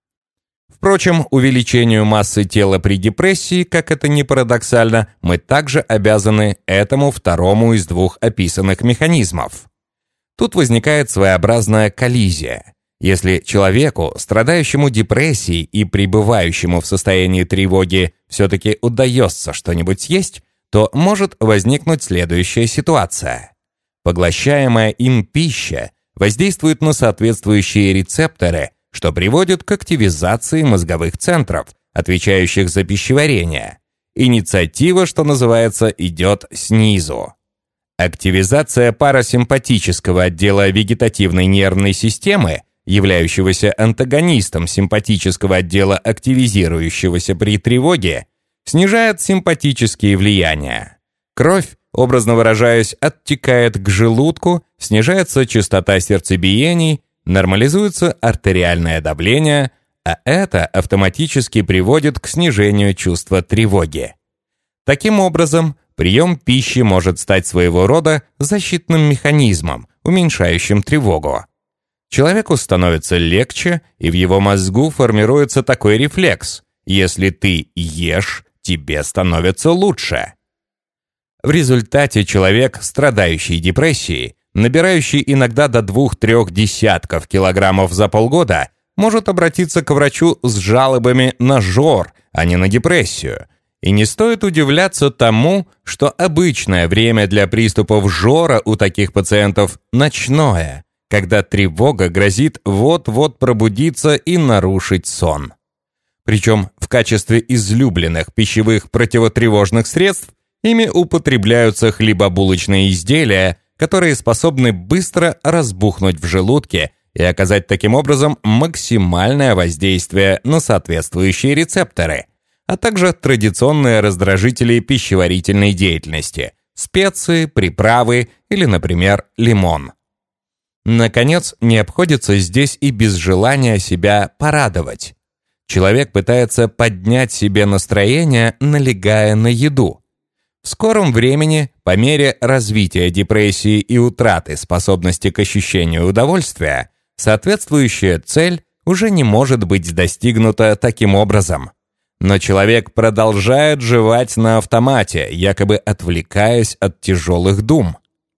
Впрочем, увеличению массы тела при депрессии, как это ни парадоксально, мы также обязаны этому второму из двух описанных механизмов. Тут возникает своеобразная коллизия. Если человеку, страдающему депрессией и пребывающему в состоянии тревоги, все-таки удается что-нибудь съесть, то может возникнуть следующая ситуация. Поглощаемая им пища воздействует на соответствующие рецепторы, что приводит к активизации мозговых центров, отвечающих за пищеварение. Инициатива, что называется, идет снизу. Активизация парасимпатического отдела вегетативной нервной системы, являющегося антагонистом симпатического отдела, активизирующегося при тревоге, снижает симпатические влияния. Кровь, образно выражаясь, оттекает к желудку, снижается частота сердцебиений, нормализуется артериальное давление, а это автоматически приводит к снижению чувства тревоги. Таким образом, прием пищи может стать своего рода защитным механизмом, уменьшающим тревогу. Человеку становится легче, и в его мозгу формируется такой рефлекс: если ты ешь, тебе становится лучше. В результате человек, страдающий депрессией, набирающий иногда до двух-трех десятков килограммов за полгода, может обратиться к врачу с жалобами на жор, а не на депрессию. И не стоит удивляться тому, что обычное время для приступов жора у таких пациентов ночное, когда тревога грозит вот-вот пробудиться и нарушить сон. Причем в качестве излюбленных пищевых противотревожных средств ими употребляются хлебобулочные изделия, которые способны быстро разбухнуть в желудке и оказать таким образом максимальное воздействие на соответствующие рецепторы, а также традиционные раздражители пищеварительной деятельности – специи, приправы или, например, лимон. Наконец, не обходится здесь и без желания себя порадовать. Человек пытается поднять себе настроение, налегая на еду. В скором времени, по мере развития депрессии и утраты способности к ощущению удовольствия, соответствующая цель уже не может быть достигнута таким образом. Но человек продолжает жевать на автомате, якобы отвлекаясь от тяжелых дум.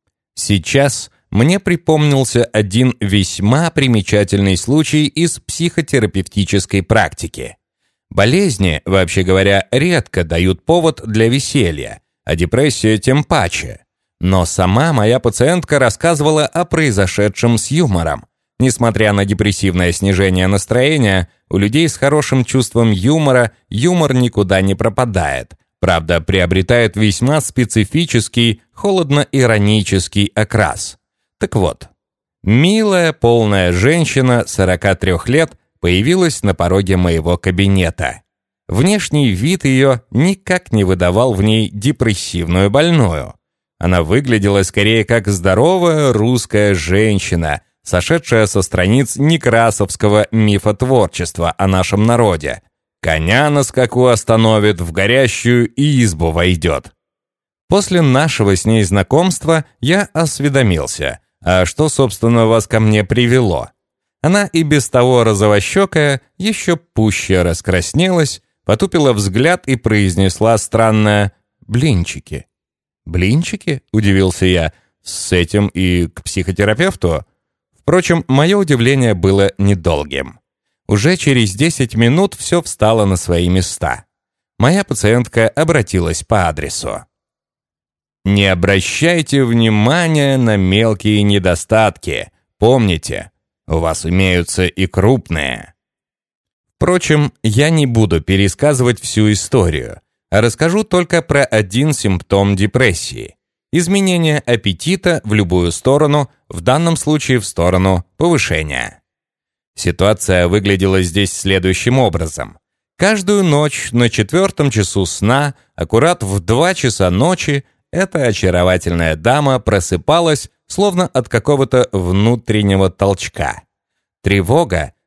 Сейчас мне припомнился один весьма примечательный случай из психотерапевтической практики. Болезни, вообще говоря, редко дают повод для веселья, а депрессия тем паче. Но сама моя пациентка рассказывала о произошедшем с юмором. Несмотря на депрессивное снижение настроения, у людей с хорошим чувством юмора юмор никуда не пропадает. Правда, приобретает весьма специфический, холодно-иронический окрас. Так вот, милая, полная женщина сорока трёх лет появилась на пороге моего кабинета. Внешний вид ее никак не выдавал в ней депрессивную больную. Она выглядела скорее как здоровая русская женщина, сошедшая со страниц некрасовского мифотворчества о нашем народе. Коня на скаку остановит, в горящую избу войдет. После нашего с ней знакомства я осведомился, а что, собственно, вас ко мне привело? Она и без того розовощекая еще пуще раскраснелась, потупила взгляд и произнесла странное «блинчики». «Блинчики?» – удивился я. «С этим и к психотерапевту?» Впрочем, мое удивление было недолгим. Уже через десять минут все встало на свои места. Моя пациентка обратилась по адресу. «Не обращайте внимания на мелкие недостатки. Помните, у вас имеются и крупные». Впрочем, я не буду пересказывать всю историю, а расскажу только про один симптом депрессии – изменение аппетита в любую сторону, в данном случае в сторону повышения. Ситуация выглядела здесь следующим образом. Каждую ночь на четвертом часу сна, аккурат в два часа ночи, эта очаровательная дама просыпалась, словно от какого-то внутреннего толчка. Тревога,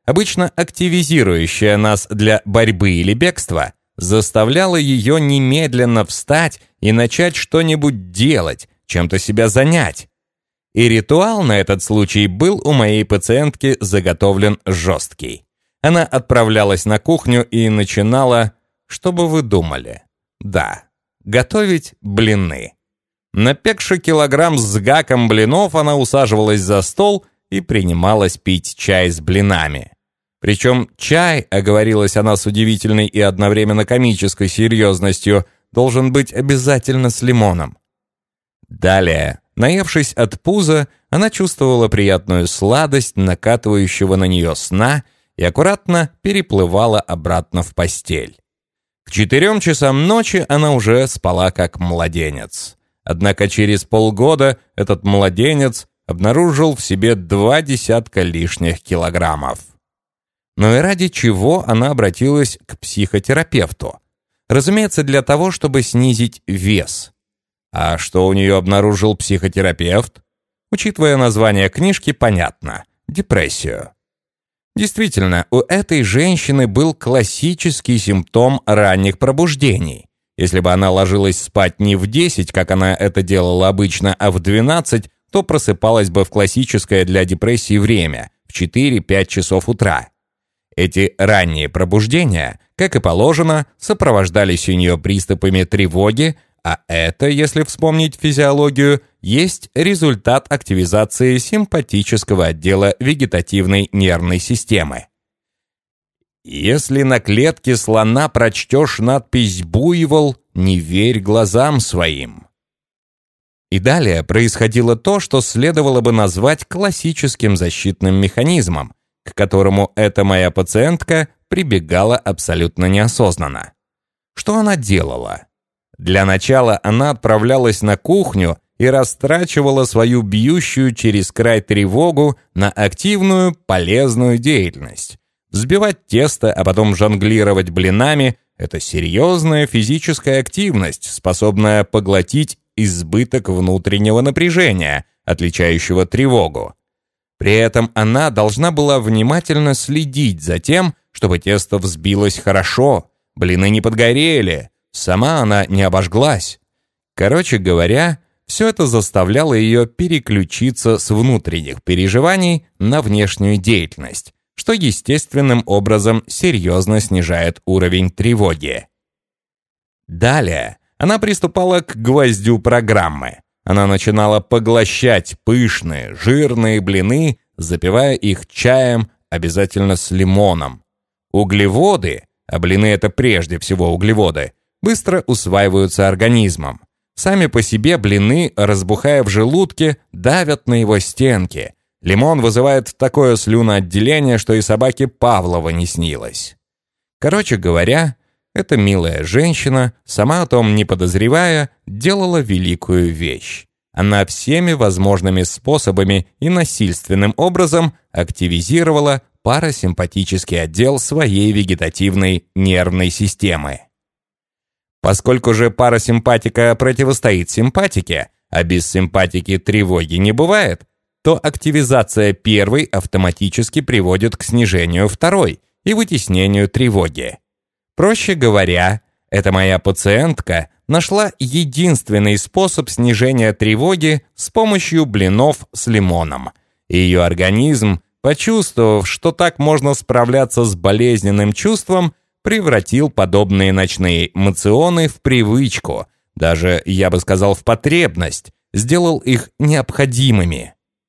обычно активизирующая нас для борьбы или бегства, заставляла ее немедленно встать и начать что-нибудь делать, чем-то себя занять. И ритуал на этот случай был у моей пациентки заготовлен жесткий. Она отправлялась на кухню и начинала, что бы вы думали? Да, готовить блины. Напекши килограмм с гаком блинов, она усаживалась за стол и принималась пить чай с блинами. Причем чай, оговорилась она с удивительной и одновременно комической серьезностью, должен быть обязательно с лимоном. Далее, наевшись от пуза, она чувствовала приятную сладость накатывающего на нее сна и аккуратно переплывала обратно в постель. К четырем часам ночи она уже спала как младенец. Однако через полгода этот младенец обнаружил в себе два десятка лишних килограммов. Но и ради чего она обратилась к психотерапевту? Разумеется, для того, чтобы снизить вес. А что у нее обнаружил психотерапевт? Учитывая название книжки, понятно – депрессию. Действительно, у этой женщины был классический симптом ранних пробуждений. Если бы она ложилась спать не в десять, как она это делала обычно, а в двенадцать, то просыпалась бы в классическое для депрессии время – в четыре-пять часов утра. Эти ранние пробуждения, как и положено, сопровождались у нее приступами тревоги, а это, если вспомнить физиологию, есть результат активизации симпатического отдела вегетативной нервной системы. Если на клетке слона прочтешь надпись «Буйвол», не верь глазам своим. И далее происходило то, что следовало бы назвать классическим защитным механизмом, к которому эта моя пациентка прибегала абсолютно неосознанно. Что она делала? Для начала она отправлялась на кухню и растрачивала свою бьющую через край тревогу на активную, полезную деятельность. Взбивать тесто, а потом жонглировать блинами – это серьезная физическая активность, способная поглотить избыток внутреннего напряжения, отличающего тревогу. При этом она должна была внимательно следить за тем, чтобы тесто взбилось хорошо, блины не подгорели, сама она не обожглась. Короче говоря, все это заставляло ее переключиться с внутренних переживаний на внешнюю деятельность, что естественным образом серьезно снижает уровень тревоги. Далее она приступала к гвоздю программы. Она начинала поглощать пышные, жирные блины, запивая их чаем, обязательно с лимоном. Углеводы, а блины — это прежде всего углеводы, быстро усваиваются организмом. Сами по себе блины, разбухая в желудке, давят на его стенки. Лимон вызывает такое слюноотделение, что и собаке Павлова не снилось. Короче говоря, эта милая женщина, сама о том не подозревая, делала великую вещь. Она всеми возможными способами и насильственным образом активизировала парасимпатический отдел своей вегетативной нервной системы. Поскольку же парасимпатика противостоит симпатике, а без симпатики тревоги не бывает, то активизация первой автоматически приводит к снижению второй и вытеснению тревоги. Проще говоря, эта моя пациентка нашла единственный способ снижения тревоги с помощью блинов с лимоном. И ее организм, почувствовав, что так можно справляться с болезненным чувством, превратил подобные ночные моционы в привычку, даже, я бы сказал, в потребность, сделал их необходимыми.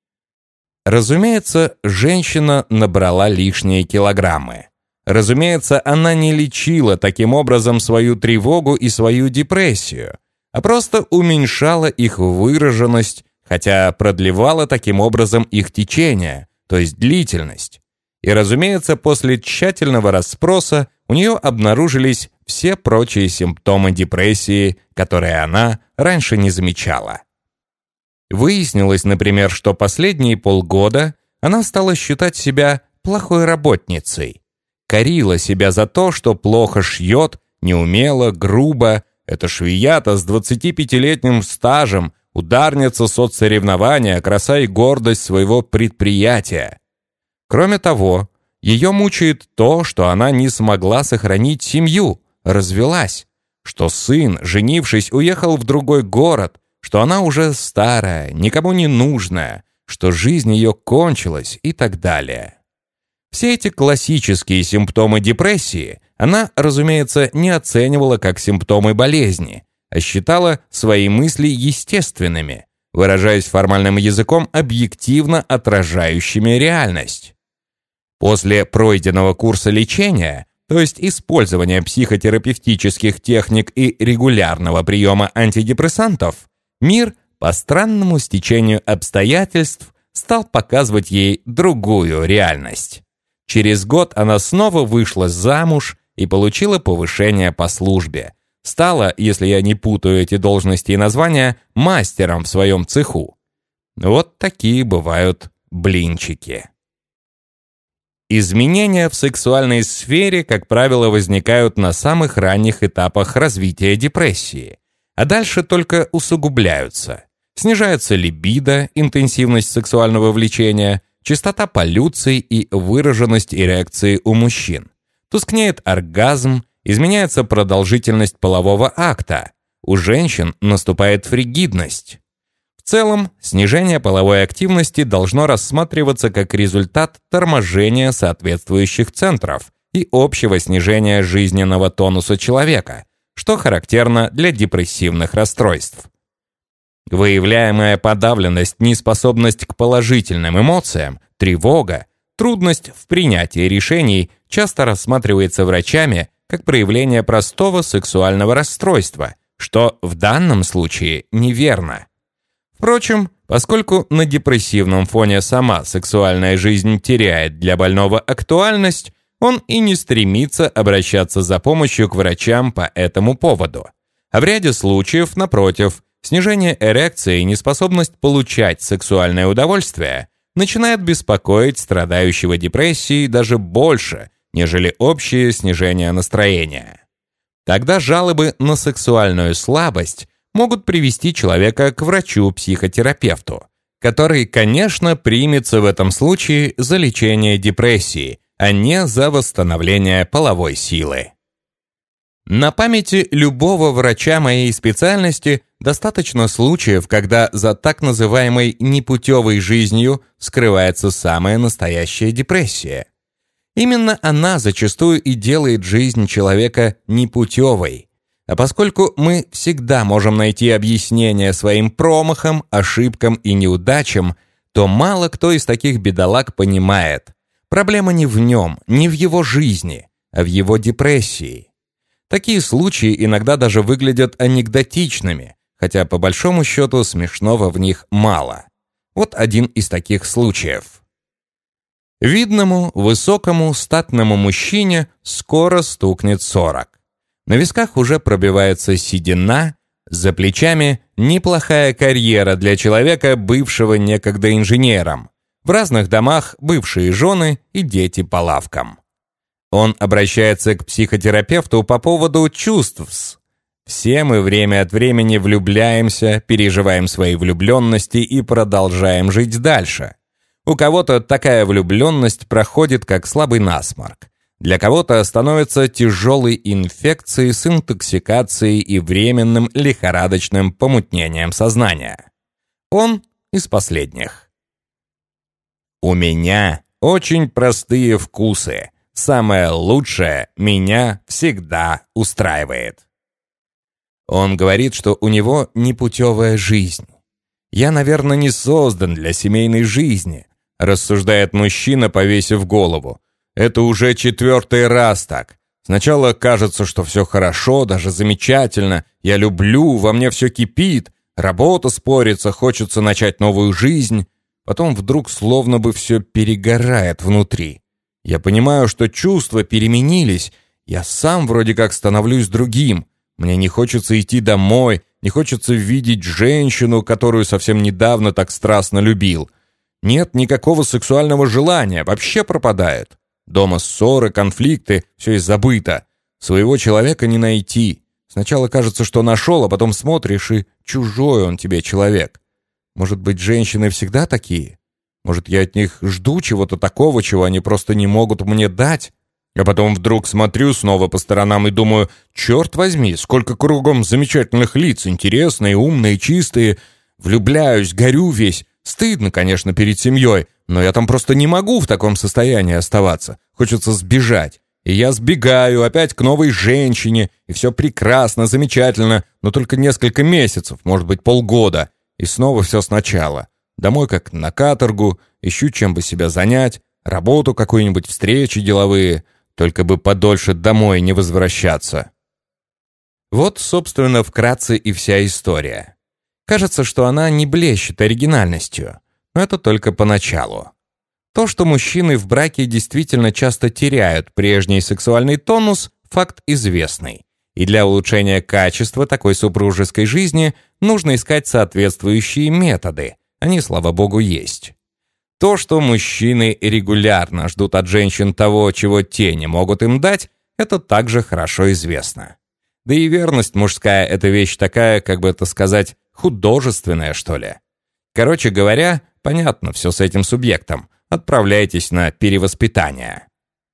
Разумеется, женщина набрала лишние килограммы. Разумеется, она не лечила таким образом свою тревогу и свою депрессию, а просто уменьшала их выраженность, хотя продлевала таким образом их течение, то есть длительность. И, разумеется, после тщательного расспроса у нее обнаружились все прочие симптомы депрессии, которые она раньше не замечала. Выяснилось, например, что последние полгода она стала считать себя плохой работницей. Корила себя за то, что плохо шьет, неумело, грубо. Это швеята с двадцатипятилетним стажем, ударница соцсоревнования, краса и гордость своего предприятия. Кроме того, Ее мучает то, что она не смогла сохранить семью, развелась, что сын, женившись, уехал в другой город, что она уже старая, никому не нужная, что жизнь ее кончилась и так далее. Все эти классические симптомы депрессии она, разумеется, не оценивала как симптомы болезни, а считала свои мысли естественными, выражаясь формальным языком, объективно отражающими реальность. После пройденного курса лечения, то есть использования психотерапевтических техник и регулярного приема антидепрессантов, мир по странному стечению обстоятельств стал показывать ей другую реальность. Через год она снова вышла замуж и получила повышение по службе. Стала, если я не путаю эти должности и названия, мастером в своем цеху. Вот такие бывают блинчики. Изменения в сексуальной сфере, как правило, возникают на самых ранних этапах развития депрессии, а дальше только усугубляются. Снижается либидо, интенсивность сексуального влечения, частота полюций и выраженность эрекции у мужчин. Тускнеет оргазм, изменяется продолжительность полового акта. У женщин наступает фригидность. В целом, снижение половой активности должно рассматриваться как результат торможения соответствующих центров и общего снижения жизненного тонуса человека, что характерно для депрессивных расстройств. Выявляемая подавленность, неспособность к положительным эмоциям, тревога, трудность в принятии решений часто рассматривается врачами как проявление простого сексуального расстройства, что в данном случае неверно. Впрочем, поскольку на депрессивном фоне сама сексуальная жизнь теряет для больного актуальность, он и не стремится обращаться за помощью к врачам по этому поводу. А в ряде случаев, напротив, снижение эрекции и неспособность получать сексуальное удовольствие начинает беспокоить страдающего депрессией даже больше, нежели общее снижение настроения. Тогда жалобы на сексуальную слабость могут привести человека к врачу-психотерапевту, который, конечно, примется в этом случае за лечение депрессии, а не за восстановление половой силы. На памяти любого врача моей специальности достаточно случаев, когда за так называемой непутевой жизнью скрывается самая настоящая депрессия. Именно она зачастую и делает жизнь человека непутевой. А поскольку мы всегда можем найти объяснение своим промахам, ошибкам и неудачам, то мало кто из таких бедолаг понимает, проблема не в нем, не в его жизни, а в его депрессии. Такие случаи иногда даже выглядят анекдотичными, хотя по большому счету смешного в них мало. Вот один из таких случаев. Видному, высокому, статному мужчине скоро стукнет сорок. На висках уже пробивается седина, за плечами неплохая карьера для человека, бывшего некогда инженером. В разных домах бывшие жены и дети по лавкам. Он обращается к психотерапевту по поводу чувств. Все мы время от времени влюбляемся, переживаем свои влюбленности и продолжаем жить дальше. У кого-то такая влюбленность проходит как слабый насморк. Для кого-то становится тяжелой инфекцией с интоксикацией и временным лихорадочным помутнением сознания. Он из последних. У меня очень простые вкусы. Самое лучшее меня всегда устраивает. Он говорит, что у него непутевая жизнь. Я, наверное, не создан для семейной жизни, рассуждает мужчина, повесив голову. Это уже четвертый раз так. Сначала кажется, что все хорошо, даже замечательно. Я люблю, во мне все кипит. Работа спорится, хочется начать новую жизнь. Потом вдруг словно бы все перегорает внутри. Я понимаю, что чувства переменились. Я сам вроде как становлюсь другим. Мне не хочется идти домой, не хочется видеть женщину, которую совсем недавно так страстно любил. Нет никакого сексуального желания, вообще пропадает. Дома ссоры, конфликты, все и забыто. Своего человека не найти. Сначала кажется, что нашел, а потом смотришь, и чужой он тебе человек. Может быть, женщины всегда такие? Может, я от них жду чего-то такого, чего они просто не могут мне дать? А потом вдруг смотрю снова по сторонам и думаю, черт возьми, сколько кругом замечательных лиц, интересные, умные, чистые. Влюбляюсь, горю весь. Стыдно, конечно, перед семьей, но я там просто не могу в таком состоянии оставаться. Хочется сбежать. И я сбегаю опять к новой женщине, и все прекрасно, замечательно, но только несколько месяцев, может быть, полгода. И снова все сначала. Домой как на каторгу, ищу чем бы себя занять, работу какую-нибудь, встречи деловые. Только бы подольше домой не возвращаться. Вот, собственно, вкратце и вся история. Кажется, что она не блещет оригинальностью, но это только поначалу. То, что мужчины в браке действительно часто теряют прежний сексуальный тонус, факт известный. И для улучшения качества такой супружеской жизни нужно искать соответствующие методы. Они, слава богу, есть. То, что мужчины регулярно ждут от женщин того, чего те не могут им дать, это также хорошо известно. Да и верность мужская – это вещь такая, как бы это сказать, художественная, что ли. Короче говоря, понятно все с этим субъектом. Отправляйтесь на перевоспитание.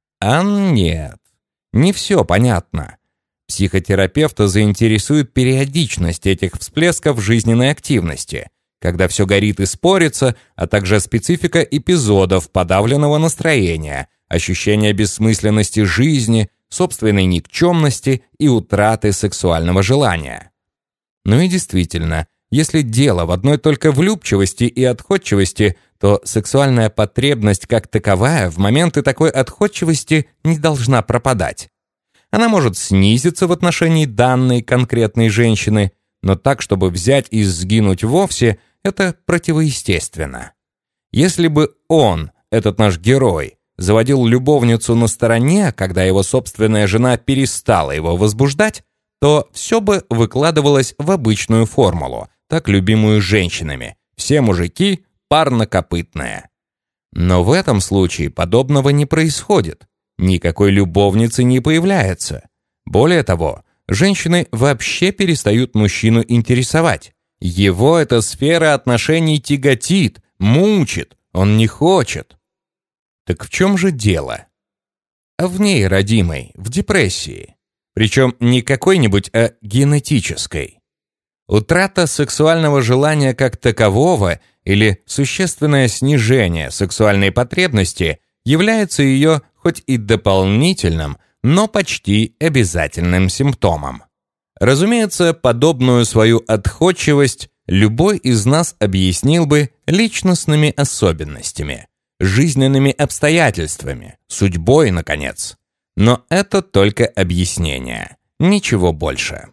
А нет, не все понятно. Психотерапевта заинтересует периодичность этих всплесков жизненной активности, когда все горит и спорится, а также специфика эпизодов подавленного настроения, ощущение бессмысленности жизни, собственной никчемности и утраты сексуального желания. Ну и действительно, если дело в одной только влюбчивости и отходчивости, то сексуальная потребность как таковая в моменты такой отходчивости не должна пропадать. Она может снизиться в отношении данной конкретной женщины, но так, чтобы взять и сгинуть вовсе, это противоестественно. Если бы он, этот наш герой, заводил любовницу на стороне, когда его собственная жена перестала его возбуждать, то все бы выкладывалось в обычную формулу, так любимую женщинами. Все мужики парнокопытные. Но в этом случае подобного не происходит. Никакой любовницы не появляется. Более того, женщины вообще перестают мужчину интересовать. Его эта сфера отношений тяготит, мучит, он не хочет. Так в чем же дело? А в ней, родимой, в депрессии. Причем не какой-нибудь, а генетической. Утрата сексуального желания как такового или существенное снижение сексуальной потребности является ее хоть и дополнительным, но почти обязательным симптомом. Разумеется, подобную свою отходчивость любой из нас объяснил бы личностными особенностями, жизненными обстоятельствами, судьбой, наконец. Но это только объяснение, ничего больше.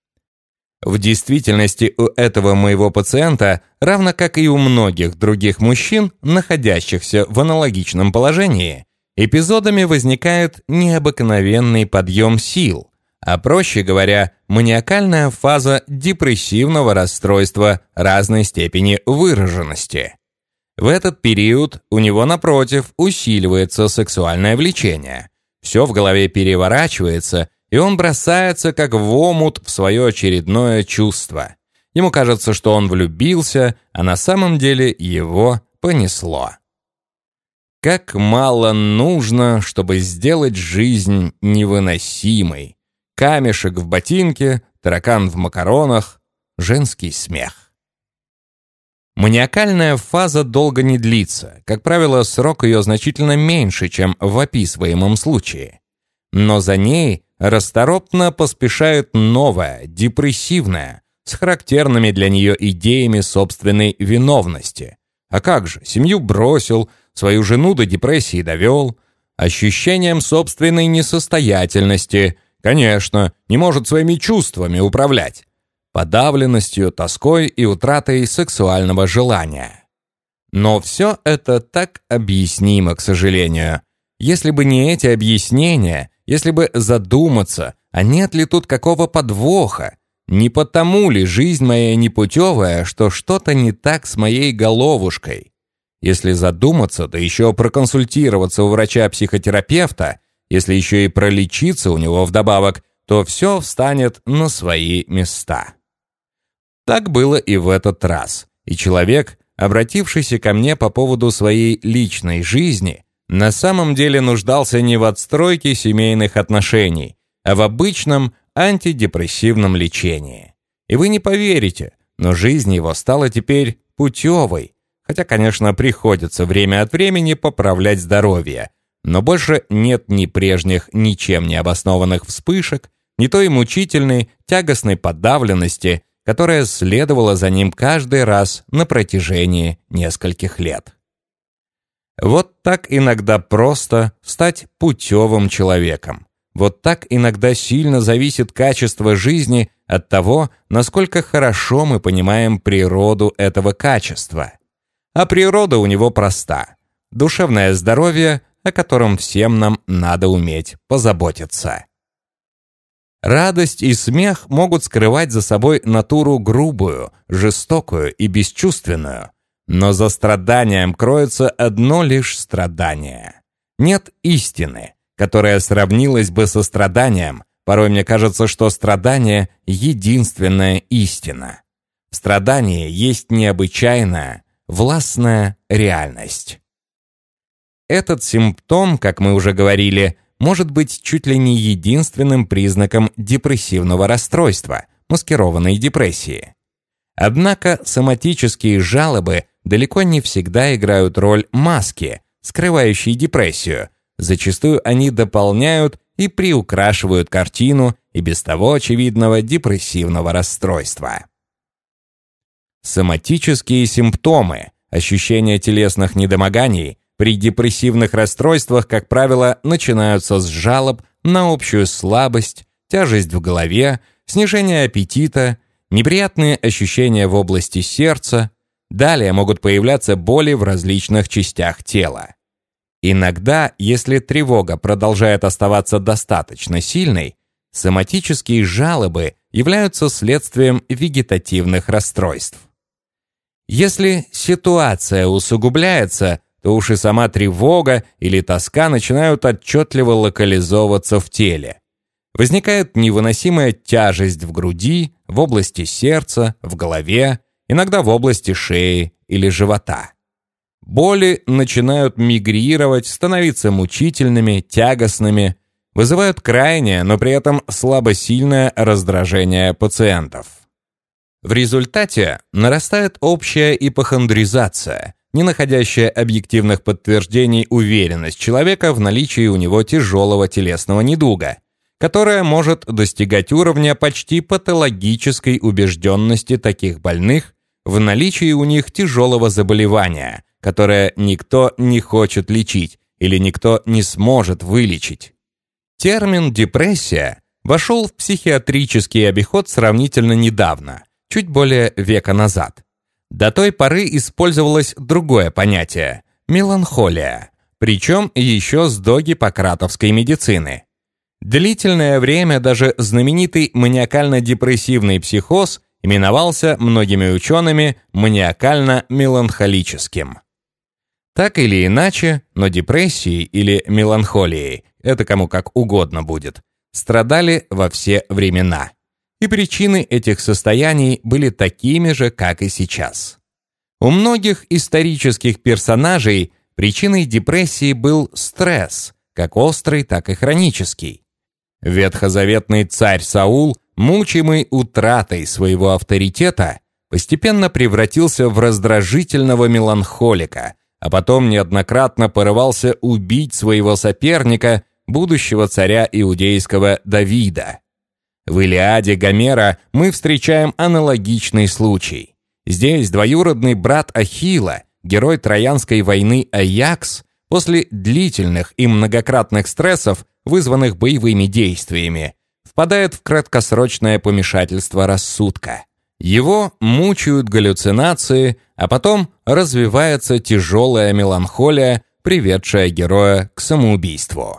В действительности у этого моего пациента, равно как и у многих других мужчин, находящихся в аналогичном положении, эпизодами возникает необыкновенный подъем сил, а проще говоря, маниакальная фаза депрессивного расстройства разной степени выраженности. В этот период у него, напротив, усиливается сексуальное влечение. Все в голове переворачивается, и он бросается как в омут в свое очередное чувство. Ему кажется, что он влюбился, а на самом деле его понесло. Как мало нужно, чтобы сделать жизнь невыносимой. Камешек в ботинке, таракан в макаронах, женский смех. Маниакальная фаза долго не длится. Как правило, срок ее значительно меньше, чем в описываемом случае. Но за ней расторопно поспешает новая, депрессивная, с характерными для нее идеями собственной виновности. А как же, семью бросил, свою жену до депрессии довел, ощущением собственной несостоятельности, конечно, не может своими чувствами управлять, подавленностью, тоской и утратой сексуального желания. Но все это так объяснимо, к сожалению. Если бы не эти объяснения, если бы задуматься, а нет ли тут какого подвоха, не потому ли жизнь моя непутевая, что что-то не так с моей головушкой? Если задуматься, да еще проконсультироваться у врача-психотерапевта, если еще и пролечиться у него вдобавок, то все встанет на свои места. Так было и в этот раз, и человек, обратившийся ко мне по поводу своей личной жизни, на самом деле нуждался не в отстройке семейных отношений, а в обычном антидепрессивном лечении. И вы не поверите, но жизнь его стала теперь путевой, хотя, конечно, приходится время от времени поправлять здоровье, но больше нет ни прежних ничем не обоснованных вспышек, ни той мучительной, тягостной подавленности, которая следовала за ним каждый раз на протяжении нескольких лет. Вот так иногда просто стать путевым человеком. Вот так иногда сильно зависит качество жизни от того, насколько хорошо мы понимаем природу этого качества. А природа у него проста. Душевное здоровье, о котором всем нам надо уметь позаботиться. Радость и смех могут скрывать за собой натуру грубую, жестокую и бесчувственную. Но за страданием кроется одно лишь страдание. Нет истины, которая сравнилась бы со страданием. Порой мне кажется, что страдание — единственная истина. В страдании есть необычайная, властная реальность. Этот симптом, как мы уже говорили, может быть чуть ли не единственным признаком депрессивного расстройства, маскированной депрессии. Однако соматические жалобы далеко не всегда играют роль маски, скрывающей депрессию. Зачастую они дополняют и приукрашивают картину и без того очевидного депрессивного расстройства. Соматические симптомы, ощущения телесных недомоганий, при депрессивных расстройствах, как правило, начинаются с жалоб на общую слабость, тяжесть в голове, снижение аппетита, неприятные ощущения в области сердца. Далее могут появляться боли в различных частях тела. Иногда, если тревога продолжает оставаться достаточно сильной, соматические жалобы являются следствием вегетативных расстройств. Если ситуация усугубляется, то уж и сама тревога или тоска начинают отчетливо локализовываться в теле. Возникает невыносимая тяжесть в груди, в области сердца, в голове, иногда в области шеи или живота. Боли начинают мигрировать, становиться мучительными, тягостными, вызывают крайнее, но при этом слабосильное раздражение пациентов. В результате нарастает общая ипохондризация, не находящая объективных подтверждений уверенность человека в наличии у него тяжелого телесного недуга, которая может достигать уровня почти патологической убежденности таких больных в наличии у них тяжелого заболевания, которое никто не хочет лечить или никто не сможет вылечить. Термин «депрессия» вошел в психиатрический обиход сравнительно недавно, чуть более века назад. До той поры использовалось другое понятие – меланхолия, причем еще с до гиппократовской медицины. Длительное время даже знаменитый маниакально-депрессивный психоз именовался многими учеными маниакально-меланхолическим. Так или иначе, но депрессией или меланхолией, это кому как угодно будет, страдали во все времена. И причины этих состояний были такими же, как и сейчас. У многих исторических персонажей причиной депрессии был стресс, как острый, так и хронический. Ветхозаветный царь Саул, мучимый утратой своего авторитета, постепенно превратился в раздражительного меланхолика, а потом неоднократно порывался убить своего соперника, будущего царя иудейского Давида. В Илиаде Гомера мы встречаем аналогичный случай. Здесь двоюродный брат Ахилла, герой Троянской войны Аякс, после длительных и многократных стрессов, вызванных боевыми действиями, впадает в краткосрочное помешательство рассудка. Его мучают галлюцинации, а потом развивается тяжелая меланхолия, приведшая героя к самоубийству.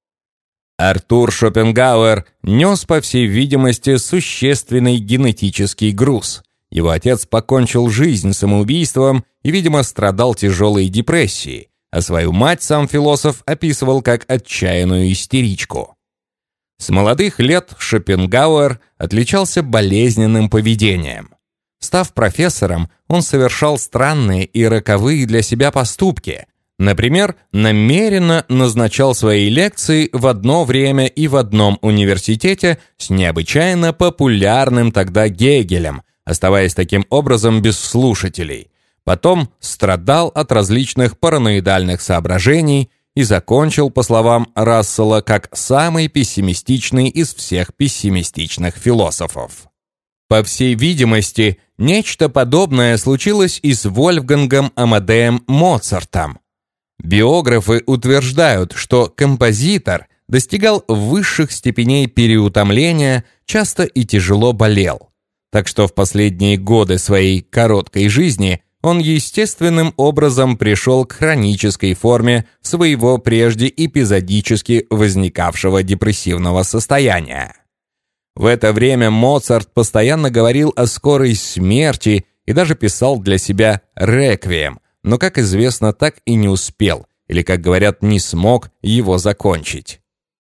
Артур Шопенгауэр нес, по всей видимости, существенный генетический груз. Его отец покончил жизнь самоубийством и, видимо, страдал тяжелой депрессией, а свою мать сам философ описывал как отчаянную истеричку. С молодых лет Шопенгауэр отличался болезненным поведением. Став профессором, он совершал странные и роковые для себя поступки. Например, намеренно назначал свои лекции в одно время и в одном университете с необычайно популярным тогда Гегелем, оставаясь таким образом без слушателей. Потом страдал от различных параноидальных соображений и закончил, по словам Рассела, как самый пессимистичный из всех пессимистичных философов. По всей видимости, нечто подобное случилось и с Вольфгангом Амадеем Моцартом. Биографы утверждают, что композитор достигал высших степеней переутомления, часто и тяжело болел. Так что в последние годы своей короткой жизни он естественным образом пришел к хронической форме своего прежде эпизодически возникавшего депрессивного состояния. В это время Моцарт постоянно говорил о скорой смерти и даже писал для себя реквием, но, как известно, так и не успел, или, как говорят, не смог его закончить.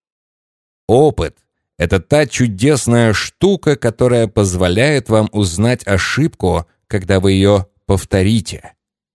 Опыт – это та чудесная штука, которая позволяет вам узнать ошибку, когда вы ее повторите.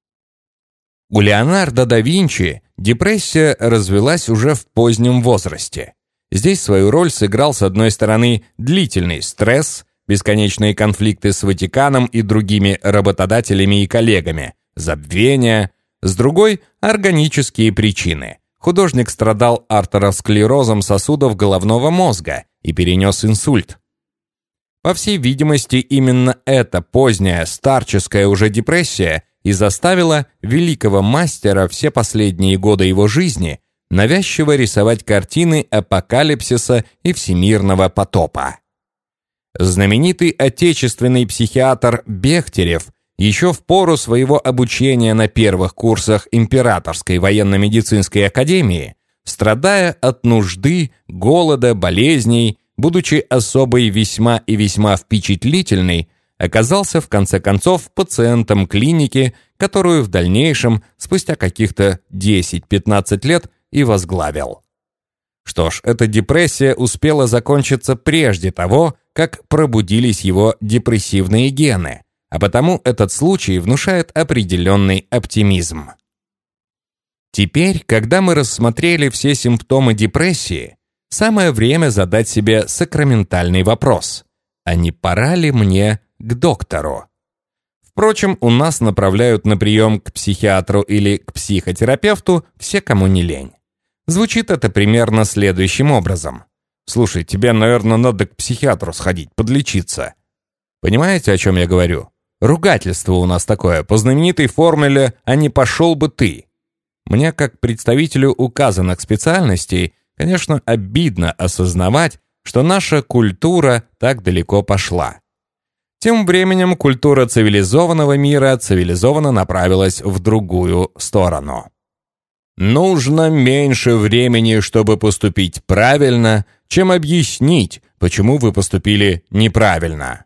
У Леонардо да Винчи депрессия развилась уже в позднем возрасте. Здесь свою роль сыграл, с одной стороны, длительный стресс, бесконечные конфликты с Ватиканом и другими работодателями и коллегами, забвение, с другой – органические причины. Художник страдал артеросклерозом сосудов головного мозга и перенес инсульт. По всей видимости, именно эта поздняя старческая уже депрессия и заставила великого мастера все последние годы его жизни навязчиво рисовать картины апокалипсиса и всемирного потопа. Знаменитый отечественный психиатр Бехтерев еще в пору своего обучения на первых курсах Императорской военно-медицинской академии, страдая от нужды, голода, болезней, будучи особой весьма и весьма впечатлительной, оказался в конце концов пациентом клиники, которую в дальнейшем, спустя каких-то десять-пятнадцать лет, и возглавил. Что ж, эта депрессия успела закончиться прежде того, как пробудились его депрессивные гены, а потому этот случай внушает определенный оптимизм. Теперь, когда мы рассмотрели все симптомы депрессии, самое время задать себе сакраментальный вопрос: а не пора ли мне к доктору? Впрочем, у нас направляют на прием к психиатру или к психотерапевту все, кому не лень. Звучит это примерно следующим образом. «Слушай, тебе, наверное, надо к психиатру сходить, подлечиться». Понимаете, о чем я говорю? Ругательство у нас такое, по знаменитой формуле «а не пошел бы ты». Мне, как представителю указанных специальностей, конечно, обидно осознавать, что наша культура так далеко пошла. Тем временем культура цивилизованного мира цивилизованно направилась в другую сторону. Нужно меньше времени, чтобы поступить правильно, чем объяснить, почему вы поступили неправильно.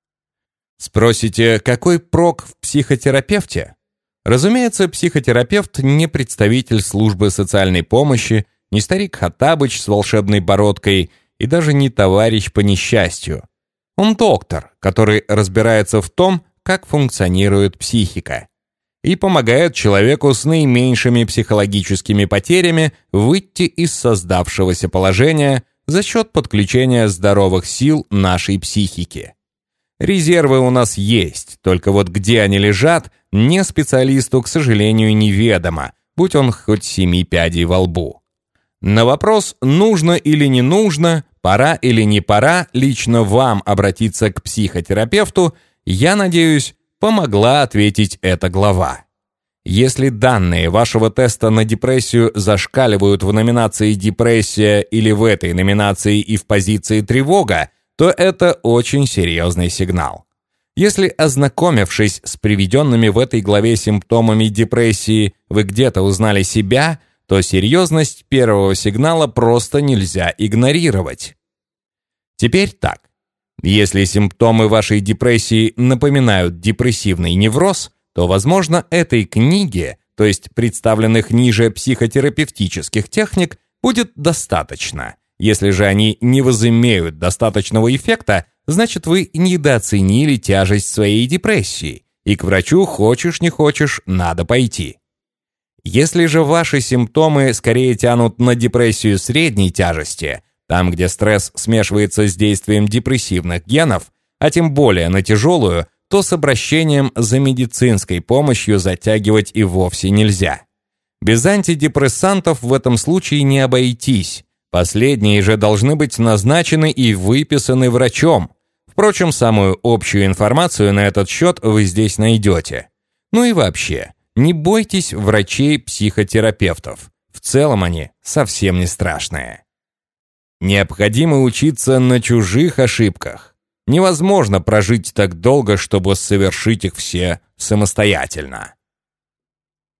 Спросите, какой прок в психотерапевте? Разумеется, психотерапевт не представитель службы социальной помощи, не старик Хоттабыч с волшебной бородкой и даже не товарищ по несчастью. Он доктор, который разбирается в том, как функционирует психика, и помогает человеку с наименьшими психологическими потерями выйти из создавшегося положения за счет подключения здоровых сил нашей психики. Резервы у нас есть, только вот где они лежат, не специалисту, к сожалению, неведомо, будь он хоть семи пядей во лбу. На вопрос, нужно или не нужно, пора или не пора лично вам обратиться к психотерапевту, я надеюсь, помогла ответить эта глава. Если данные вашего теста на депрессию зашкаливают в номинации «депрессия» или в этой номинации и в позиции «тревога», то это очень серьезный сигнал. Если, ознакомившись с приведенными в этой главе симптомами депрессии, вы где-то узнали себя, то серьезность первого сигнала просто нельзя игнорировать. Теперь так. Если симптомы вашей депрессии напоминают депрессивный невроз, то, возможно, этой книге, то есть представленных ниже психотерапевтических техник, будет достаточно. Если же они не возымеют достаточного эффекта, значит вы недооценили тяжесть своей депрессии, и к врачу хочешь не хочешь надо пойти. Если же ваши симптомы скорее тянут на депрессию средней тяжести, там, где стресс смешивается с действием депрессивных генов, а тем более на тяжелую, то с обращением за медицинской помощью затягивать и вовсе нельзя. Без антидепрессантов в этом случае не обойтись. Последние же должны быть назначены и выписаны врачом. Впрочем, самую общую информацию на этот счет вы здесь найдете. Ну и вообще, не бойтесь врачей-психотерапевтов. В целом они совсем не страшные. Необходимо учиться на чужих ошибках. Невозможно прожить так долго, чтобы совершить их все самостоятельно.